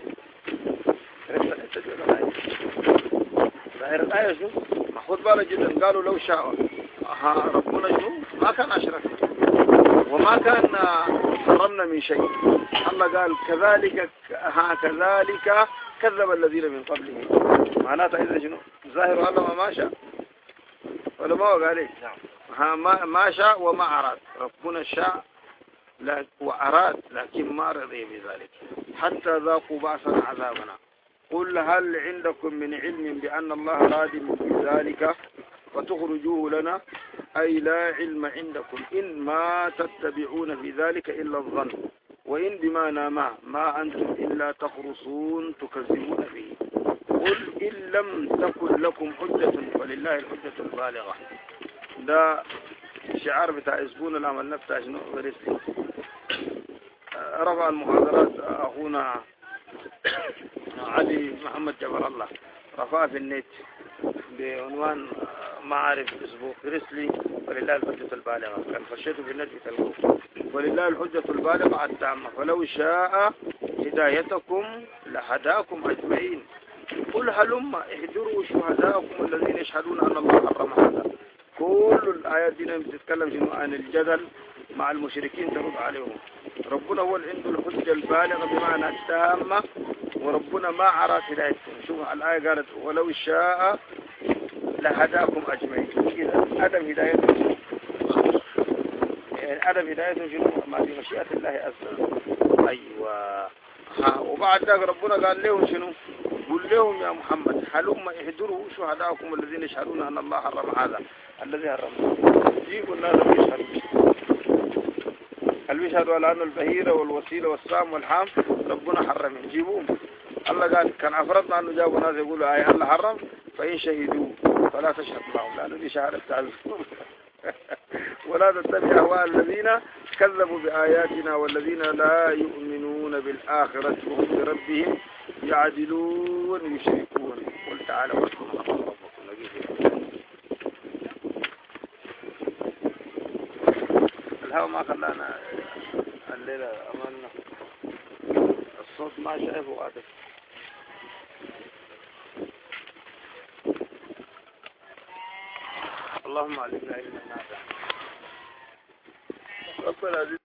ظاهر الآية شنو خد بالك جدا. قالوا لو شاء ربنا شنو ما كان أشركنا وما كان حرمنا من شيء. الله قال كذلك هكذلك كذب الذين من قبلهم. معناتها إذا شنو ظاهر الله ما شاء ولا ما هو قال إيه ها ما ما شاء وما أراد. ربنا شاء وأراد لكن ما رضي بذلك حتى ذاقوا بأسنا عذابنا. قل هل عندكم من علم بأن الله راد بذلك فتخرجوه لنا أي لا علم عندكم إن ما تتبعون في ذلك إلا الظن وإن بمعنى ما ما أنتم إلا تخرصون تكذبون فيه. قل إن لم تكن لكم حجة فلله الحجة البالغة. ده شعار بتاع اسبون العمل نفسه شنو غريسلي. رفع المحاضرات أخونا علي محمد جبر الله رفع في النت بعنوان معارف اسبوع غريسلي ولله الحجة البالغة. كان خشيته في النت بتلقوه ولله الحجة البالغة التامة فلو شاء هدايتكم لهداكم أجمعين. قل هلم احضروا شهداءكم الذين يشهدون أن الله حرم هذا. كل الآيات دي بتتكلم شنو عن الجدل مع المشركين ترد عليهم. ربنا هو اللي عنده الحجة البالغة بمعنى التامة وربنا ما عرف هدايتكم. شوف الآية قالت ولو شاء لهداكم أجمعين. إذا عدم هدايتهم يعني عدم هدايتهم شنو ما في مشيئة الله أصلا. أيوة ها وبعد ذلك ربنا قال لهم شنو قل لهم يا محمد هلم احضروا شهداءكم الذين يشهدون أن الله حرم هذا الذي حرمه. جيبوا الناس بيشهدوا هل بيشهدوا على أن البهيرة والوسيلة والسام والحام ربنا حرم جيبوهم. الله قال كان عفرتنا أنه جابوا ناس يقولوا آية الله حرم فإن شهدوا فلا تشهد معهم لأنه دي شهادة تعلم ولا تتبع أهواء الذين كذبوا بآياتنا والذين لا يؤمنون بالآخرة وهم بربهم يعدلون يشركون. قل تعالى واتقوا ربكم الهوى ما خلانا الليلة أماننا الصوت ما شايفه وقاتل. اللهم علمنا علما نافعا. ربنا